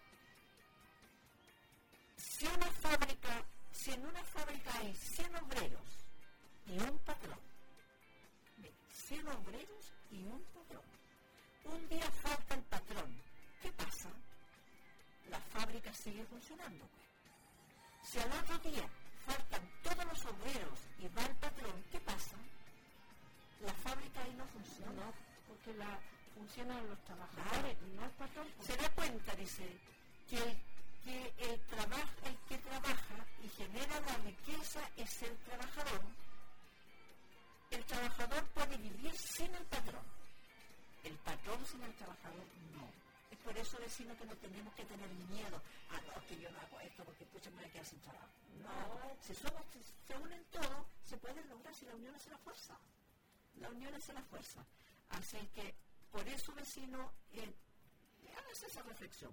si en una fábrica hay 100 obreros y un patrón, 100 obreros y un patrón, un día falta el patrón, ¿qué pasa? La fábrica sigue funcionando. Si al otro día faltan todos los obreros y va el patrón, ¿qué pasa? La fábrica ahí no funciona. No, porque funcionan los trabajadores y no el patrón. Se da cuenta, dice, que el que trabaja y genera la riqueza es el trabajador. El trabajador puede vivir sin el patrón. El patrón sin el trabajador no. Es por eso decimos que no tenemos que tener miedo. No, que yo no hago esto porque pues se me voy a quedar sin trabajo. No, si se unen todos, se pueden lograr si la unión hace la fuerza. La unión hace la fuerza. Así que, por eso, vecino, hágase esa reflexión.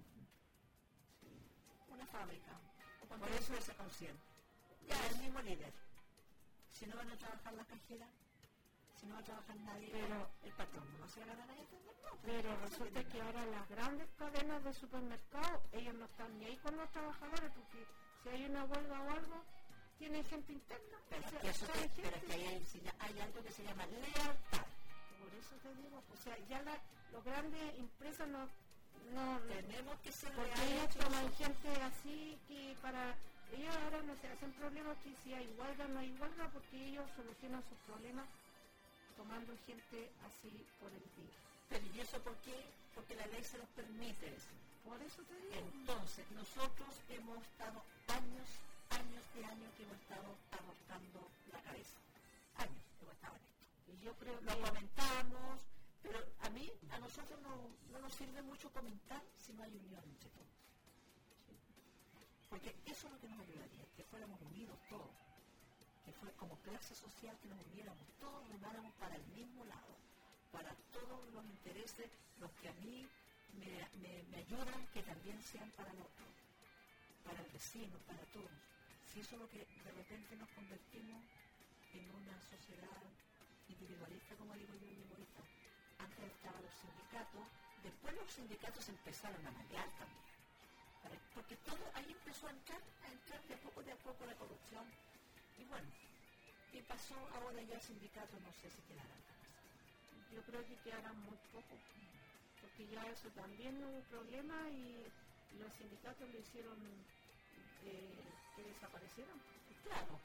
Una fábrica, por eso ese consciente. Ya, el mismo líder. Si no van a trabajar las cajeras, si no va a trabajar nadie, pero el patrón no se va a ganar a entender. No, pero resulta que ahora las grandes cadenas de supermercados, ellos no están ni ahí con los trabajadores, porque si hay una huelga o algo, tienen gente interna. Pero que hay algo que se llama lealtad. Por eso te digo, o sea, ya las grandes empresas no tenemos que ser porque leales. Ellos toman gente así que para ellos ahora no se hacen problemas que si hay huelga no hay huelga, porque ellos solucionan sus problemas tomando gente así por el día. Pero ¿y eso por qué? Porque la ley se los permite eso. Por eso te digo. Entonces, nosotros hemos estado años que hemos estado arrojando la cabeza. Años hemos estado en esto. Y yo creo que lo comentamos, pero a nosotros no nos sirve mucho comentar si no hay unión entre todos. ¿Sí? Porque eso es lo que nos ayudaría, que fuéramos unidos todos. Que fue como clase social que nos uniéramos todos, remáramos para el mismo lado, para todos los intereses, los que a mí me ayudan, que también sean para el otro, para el vecino, para todos. Si eso es lo que de repente nos convertimos en una sociedad individualista, como digo yo, individualista. Antes estaban los sindicatos, después los sindicatos empezaron a marear también, para porque todo ahí empezó a entrar de a poco la corrupción. Y bueno, ¿qué pasó? Ahora ya el sindicato no sé si quedarán. Yo creo que quedarán muy poco, porque ya eso también hubo un problema y los sindicatos lo hicieron que desaparecieran. Claro,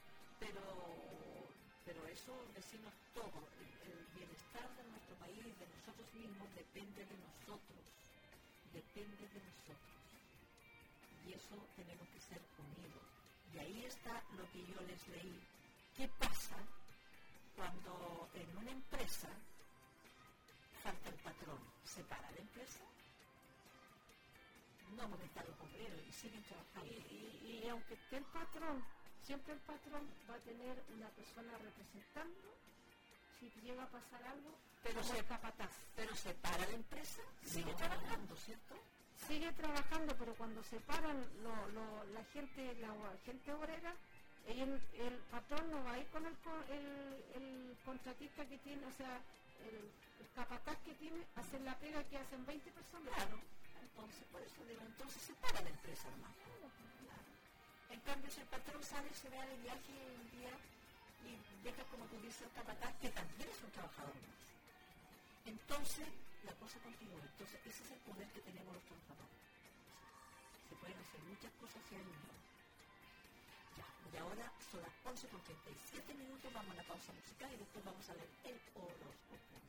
pero eso decimos todo, el bienestar de nuestro país, de nosotros mismos, depende de nosotros. Y eso tenemos que ser unidos. Y ahí está lo que yo les leí. ¿Qué pasa cuando en una empresa falta el patrón? ¿Se para la empresa? No, porque están los obreros y siguen trabajando. Y aunque esté el patrón, siempre el patrón va a tener una persona representando si llega a pasar algo, pero se para la empresa, sigue trabajando, ¿cierto? Sigue trabajando, pero cuando se paran la gente obrera, el patrón no va a ir con el contratista que tiene, o sea, el capataz que tiene, hacer la pega que hacen 20 personas. Claro, entonces, por eso digo, entonces se para la empresa, hermano. Claro. En cambio, si el patrón sale, se va de viaje un día y deja, como tú dices, el capataz, que también es un trabajador más. Entonces, la cosa continúa. Entonces, ese es el poder que tenemos los trabajadores. Se pueden hacer muchas cosas si hay unión. Ya, y ahora son las 11:37, vamos a la pausa musical y después vamos a ver el horóscopo.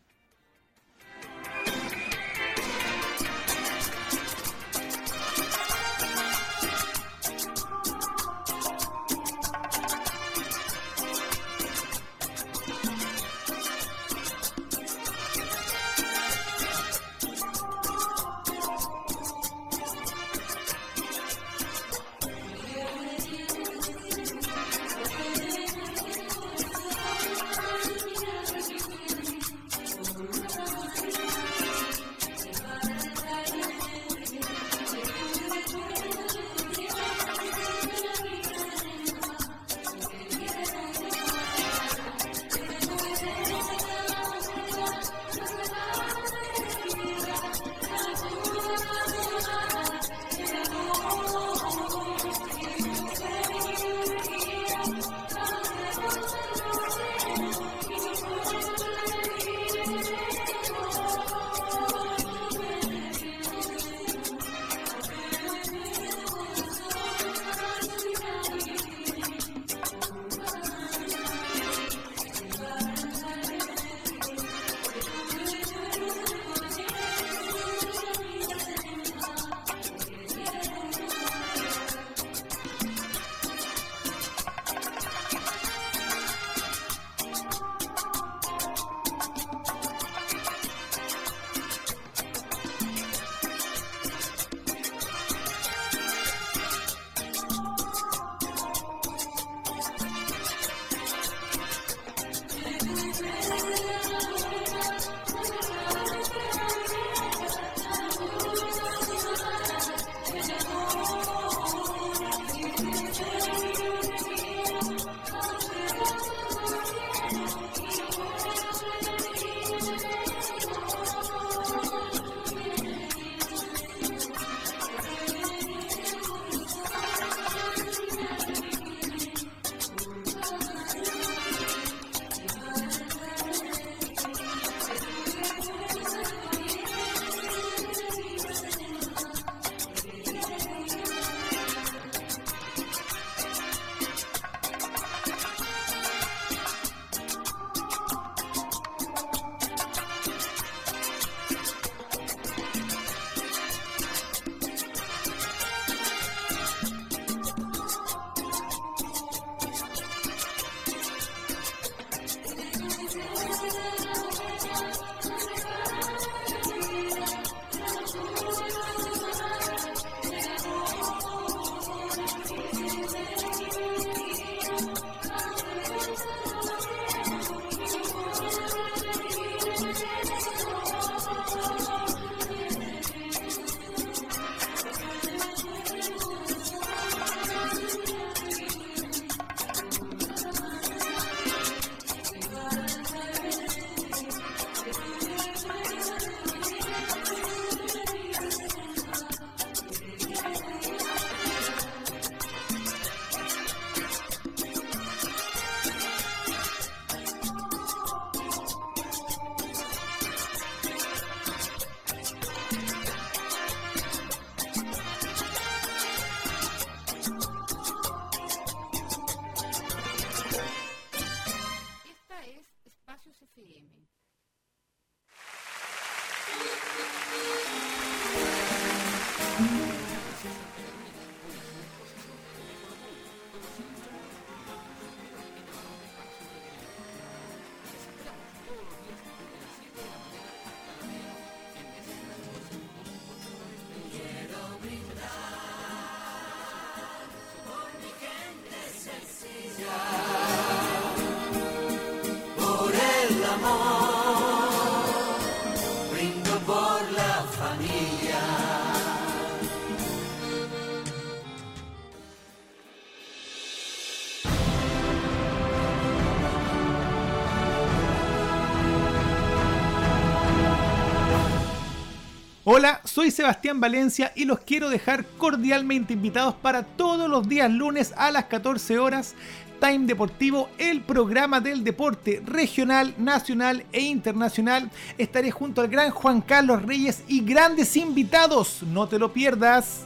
Hola, soy Sebastián Valencia y los quiero dejar cordialmente invitados para todos los días lunes a las 14 horas, Time Deportivo, el programa del deporte regional, nacional e internacional. Estaré junto al gran Juan Carlos Reyes y grandes invitados, no te lo pierdas.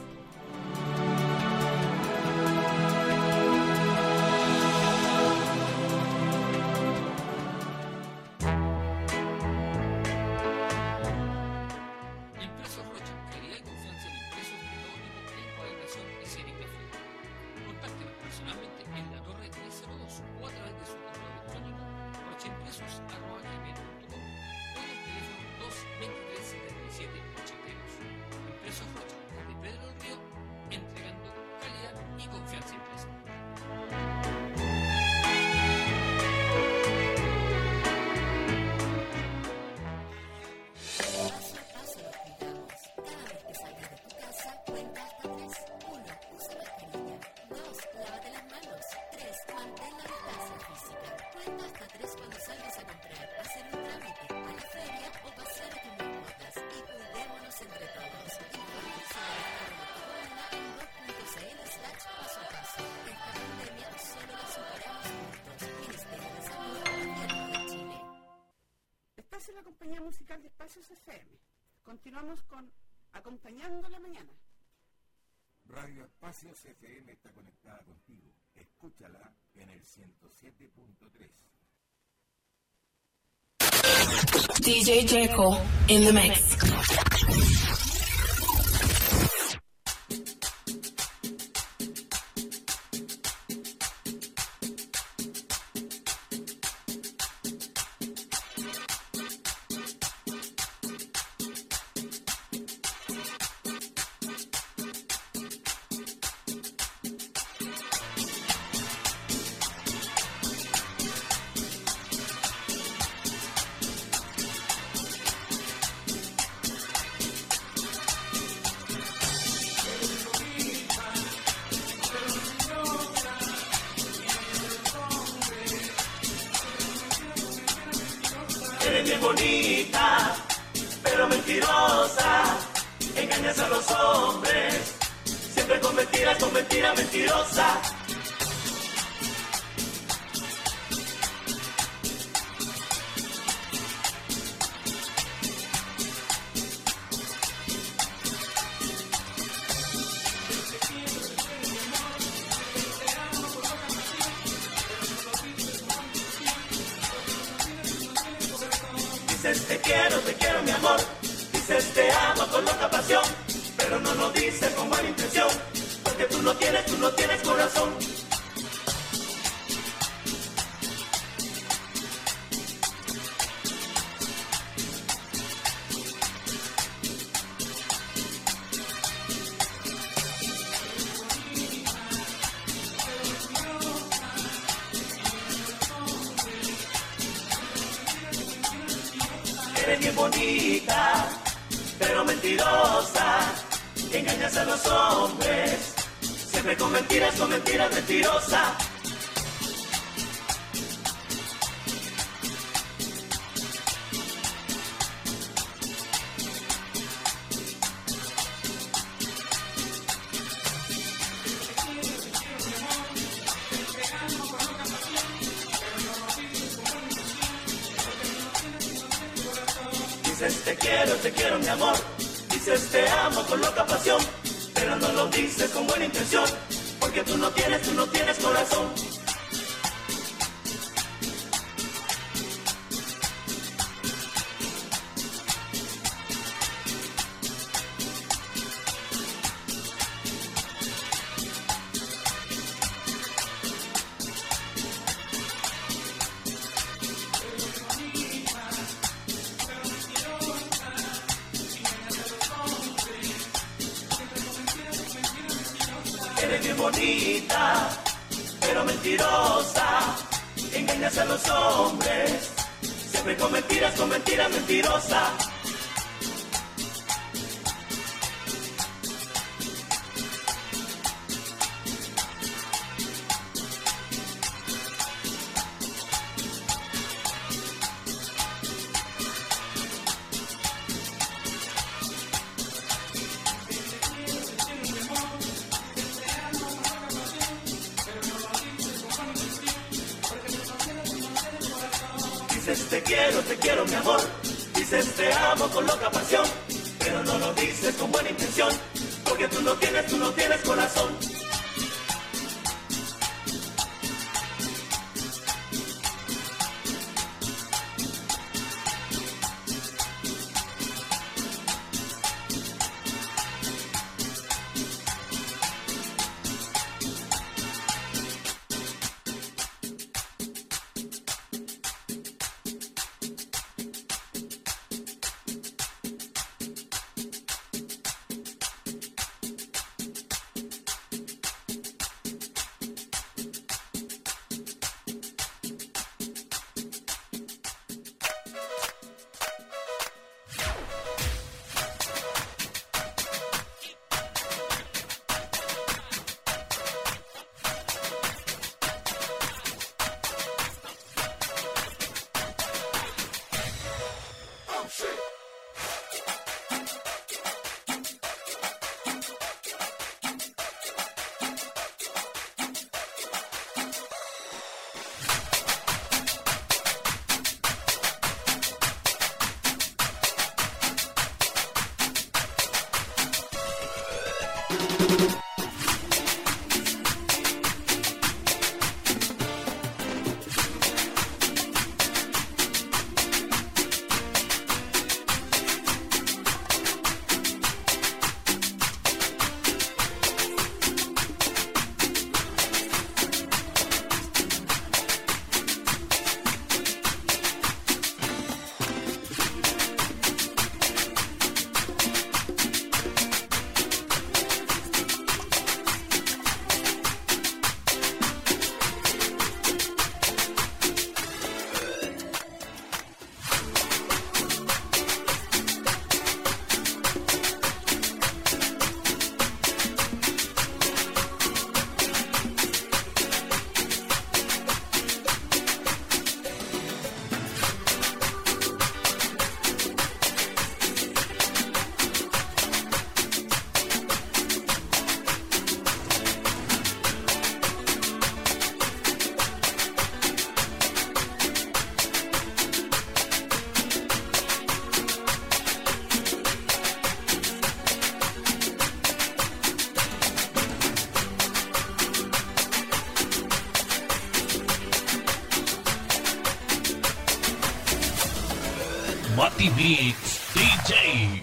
La compañía musical de Espacios FM. Continuamos con Acompañando la Mañana. Radio Espacios FM está conectada contigo. Escúchala en el 107.3. DJ Jekyll in the mix. Eres bien bonita, pero mentirosa, engañas a los hombres, siempre con mentiras, mentirosa. Dices te quiero mi amor, dices te amo con loca pasión, pero no lo dices con buena intención, porque tú no tienes corazón. Eres bien bonita, pero mentirosa, que engañas a los hombres, siempre con mentiras, mentirosa. Dices te quiero mi amor, dices te amo con loca pasión, pero no lo dices con buena intención, porque tú no tienes corazón. Eres bien bonita, pero mentirosa, engañas a los hombres, siempre con mentiras, mentirosa. Dices te quiero mi amor. Dices te amo con loca pasión, pero no lo dices con buena intención, porque tú no tienes corazón. Mati Beats DJ.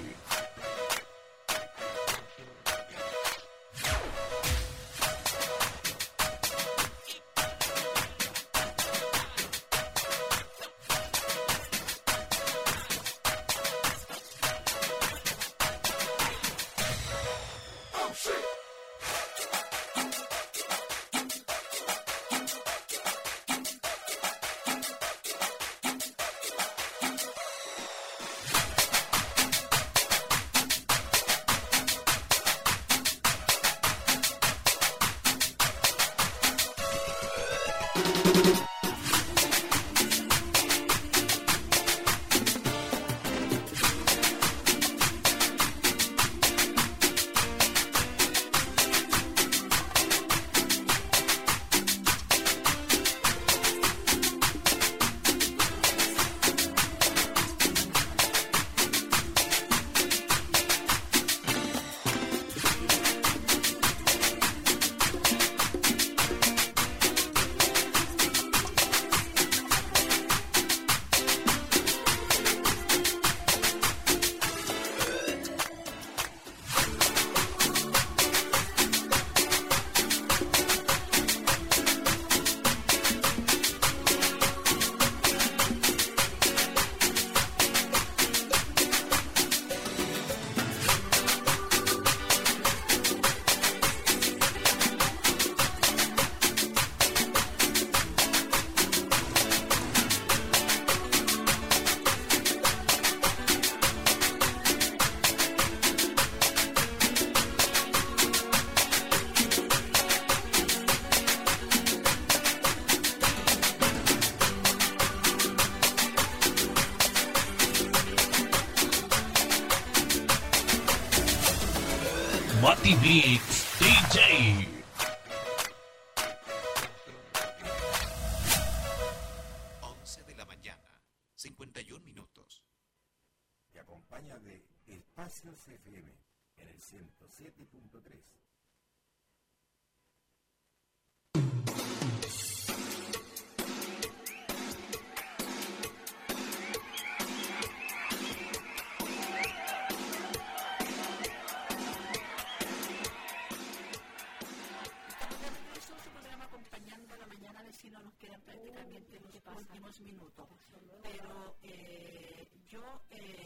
Mati Beats DJ. De la mañana, 14 FM en el 107.3. Minutos, pero yo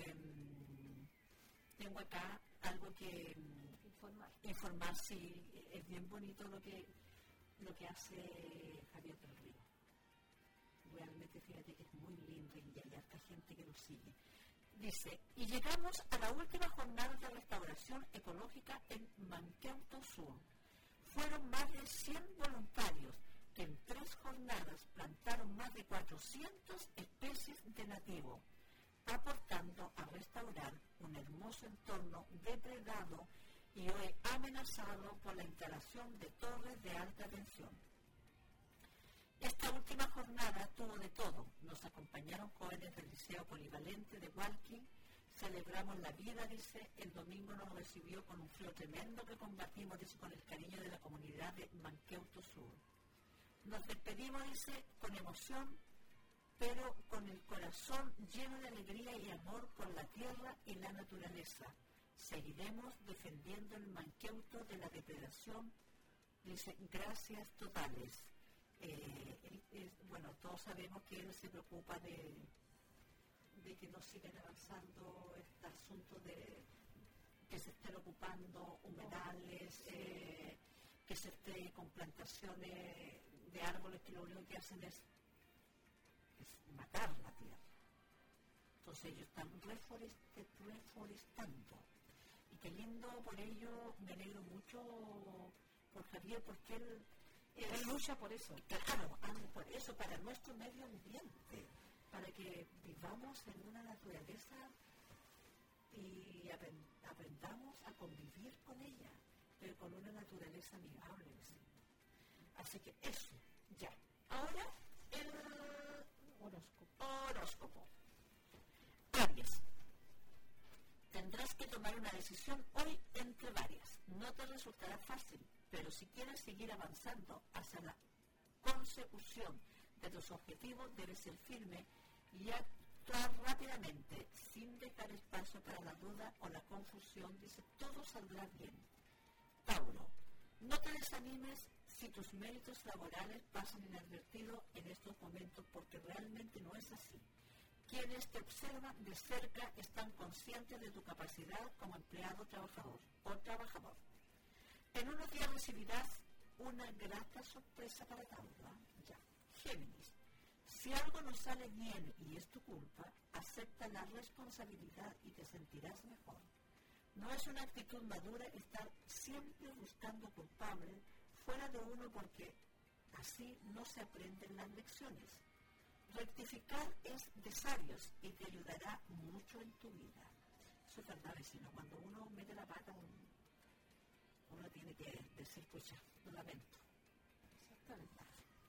tengo acá algo que informar, sí, es bien bonito lo que hace Javier del Río. Realmente fíjate que es muy lindo y hay harta gente que lo sigue. Dice, y llegamos a la última jornada de restauración ecológica en Manquehue Sur. Fueron más de 100 voluntarios que en 3 jornadas plantaron más de 400 especies de nativo, aportando a restaurar un hermoso entorno depredado y hoy amenazado por la instalación de torres de alta tensión. Esta última jornada tuvo de todo. Nos acompañaron jóvenes del Liceo Polivalente de Hualqui. Celebramos la vida, dice. El domingo nos recibió con un frío tremendo que combatimos, dice, con el cariño de la comunidad de Manquehue Sur. Nos despedimos, dice, con emoción, pero con el corazón lleno de alegría y amor por la tierra y la naturaleza. Seguiremos defendiendo el Manquehue de la depredación, dice, gracias totales. Bueno, todos sabemos que él se preocupa de que no sigan avanzando este asunto de que se estén ocupando humedales, que se esté con plantaciones de árboles que lo único que hacen es matar la tierra. Entonces ellos están reforestando. Y qué lindo, por ello me alegro mucho por Javier, porque él lucha por eso. Claro, por eso, para nuestro medio ambiente, para que vivamos en una naturaleza y aprendamos a convivir con ella, pero con una naturaleza amigable. ¿Sí? Así que eso, ya. Ahora el horóscopo. Aries. Tendrás que tomar una decisión hoy entre varias. No te resultará fácil, pero si quieres seguir avanzando hacia la consecución de tus objetivos, debes ser firme y actuar rápidamente, sin dejar espacio para la duda o la confusión. Dice, todo saldrá bien. Tauro. No te desanimes si tus méritos laborales pasan inadvertidos en estos momentos, porque realmente no es así. Quienes te observan de cerca están conscientes de tu capacidad como empleado trabajador o trabajador. En unos días recibirás una grata sorpresa para Tauro. Ya. Géminis. Si algo no sale bien y es tu culpa, acepta la responsabilidad y te sentirás mejor. No es una actitud madura estar siempre buscando culpables fuera de uno, porque así no se aprenden las lecciones. Rectificar es de sabios y te ayudará mucho en tu vida. Eso es verdad, vecino. Cuando uno mete la pata, uno tiene que decir, pues ya, lo lamento. Exactamente.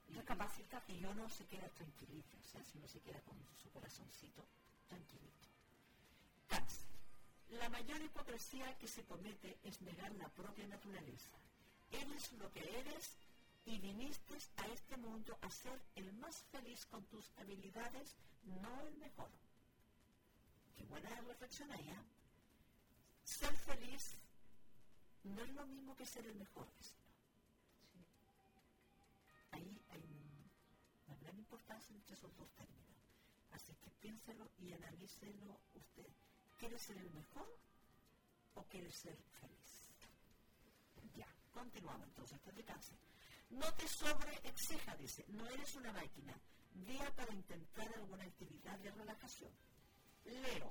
Y uno se queda tranquilito. O sea, si uno se queda con su corazoncito tranquilito. Cáncer. La mayor hipocresía que se comete es negar la propia naturaleza. Eres lo que eres y viniste a este mundo a ser el más feliz con tus habilidades, no el mejor. Qué buena reflexión ahí, ¿eh? Ser feliz no es lo mismo que ser el mejor, vecino. Sí. Ahí hay una gran importancia entre esos dos términos. Así que piénselo y analícelo usted. ¿Quieres ser el mejor o quieres ser feliz? Ya, continuamos entonces, este de Cáncer. No te sobreexija, dice, no eres una máquina. Día para intentar alguna actividad de relajación. Leo.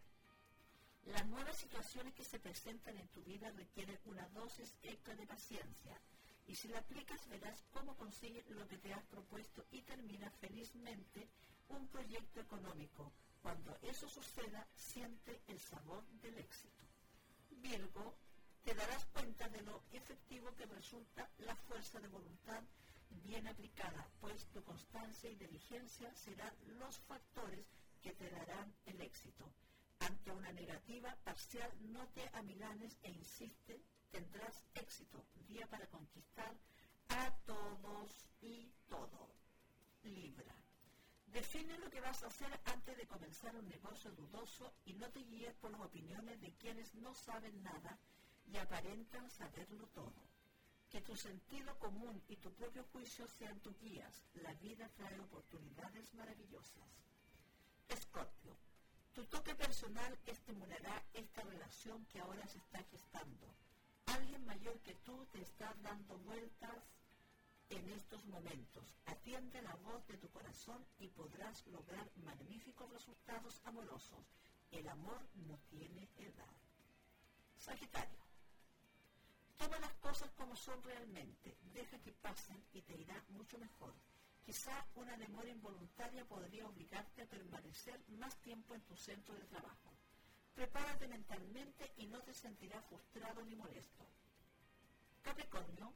Las nuevas situaciones que se presentan en tu vida requieren una dosis extra de paciencia. Y si la aplicas, verás cómo consigues lo que te has propuesto y terminas felizmente un proyecto económico. Cuando eso suceda, siente el sabor del éxito. Virgo, te darás cuenta de lo efectivo que resulta la fuerza de voluntad bien aplicada, pues tu constancia y diligencia serán los factores que te darán el éxito. Ante una negativa parcial, no te amilanes e insiste, tendrás éxito. Día para conquistar a todos y todo. Libra. Define lo que vas a hacer antes de comenzar un negocio dudoso y no te guíes por las opiniones de quienes no saben nada y aparentan saberlo todo. Que tu sentido común y tu propio juicio sean tus guías. La vida trae oportunidades maravillosas. Escorpio. Tu toque personal estimulará esta relación que ahora se está gestando. Alguien mayor que tú te está dando vueltas en estos momentos. Atiende la voz de tu corazón y podrás lograr magníficos resultados amorosos. El amor no tiene edad. Sagitario. Toma las cosas como son realmente. Deja que pasen y te irá mucho mejor. Quizá una demora involuntaria podría obligarte a permanecer más tiempo en tu centro de trabajo. Prepárate mentalmente y no te sentirás frustrado ni molesto. Capricornio.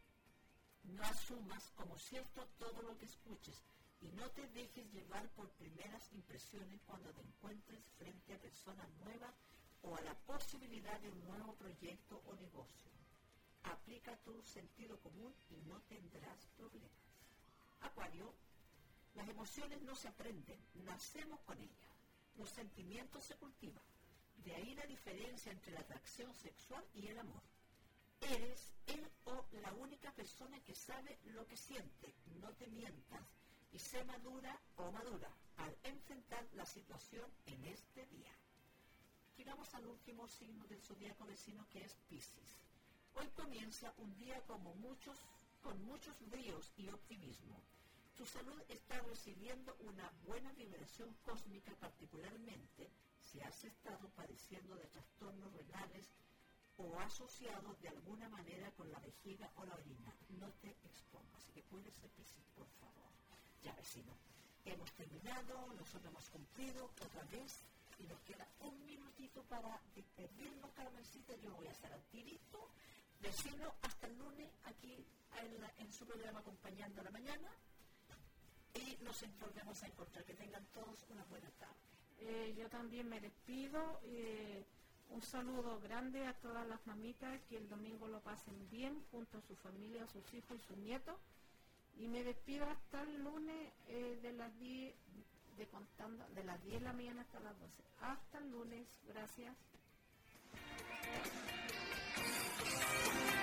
No asumas como cierto todo lo que escuches y no te dejes llevar por primeras impresiones cuando te encuentres frente a personas nuevas o a la posibilidad de un nuevo proyecto o negocio. Aplica tu sentido común y no tendrás problemas. Acuario. Las emociones no se aprenden, nacemos con ellas. Los sentimientos se cultivan. De ahí la diferencia entre la atracción sexual y el amor. Eres él o la única persona que sabe lo que siente. No te mientas y sé madura o madura al enfrentar la situación en este día. Llegamos al último signo del zodiaco vecino, que es Piscis. Hoy comienza un día con muchos bríos y optimismo. Tu salud está recibiendo una buena vibración cósmica, particularmente si has estado padeciendo de trastornos renales o asociados de alguna manera con la vejiga o la orina. No te expongas, así que cuídese, Piscis, por favor. Ya, vecino, hemos terminado, nosotros hemos cumplido otra vez y nos queda un minutito para despedirnos, Carmencita. Yo voy a hacer al tirito. Vecino, hasta el lunes aquí en su programa Acompañando a la Mañana y nos volvemos a encontrar. Que tengan todos una buena tarde. Yo también me despido. Un saludo grande a todas las mamitas, que el domingo lo pasen bien junto a su familia, a sus hijos y sus nietos. Y me despido hasta el lunes de las 10 de la mañana hasta las 12. Hasta el lunes. Gracias.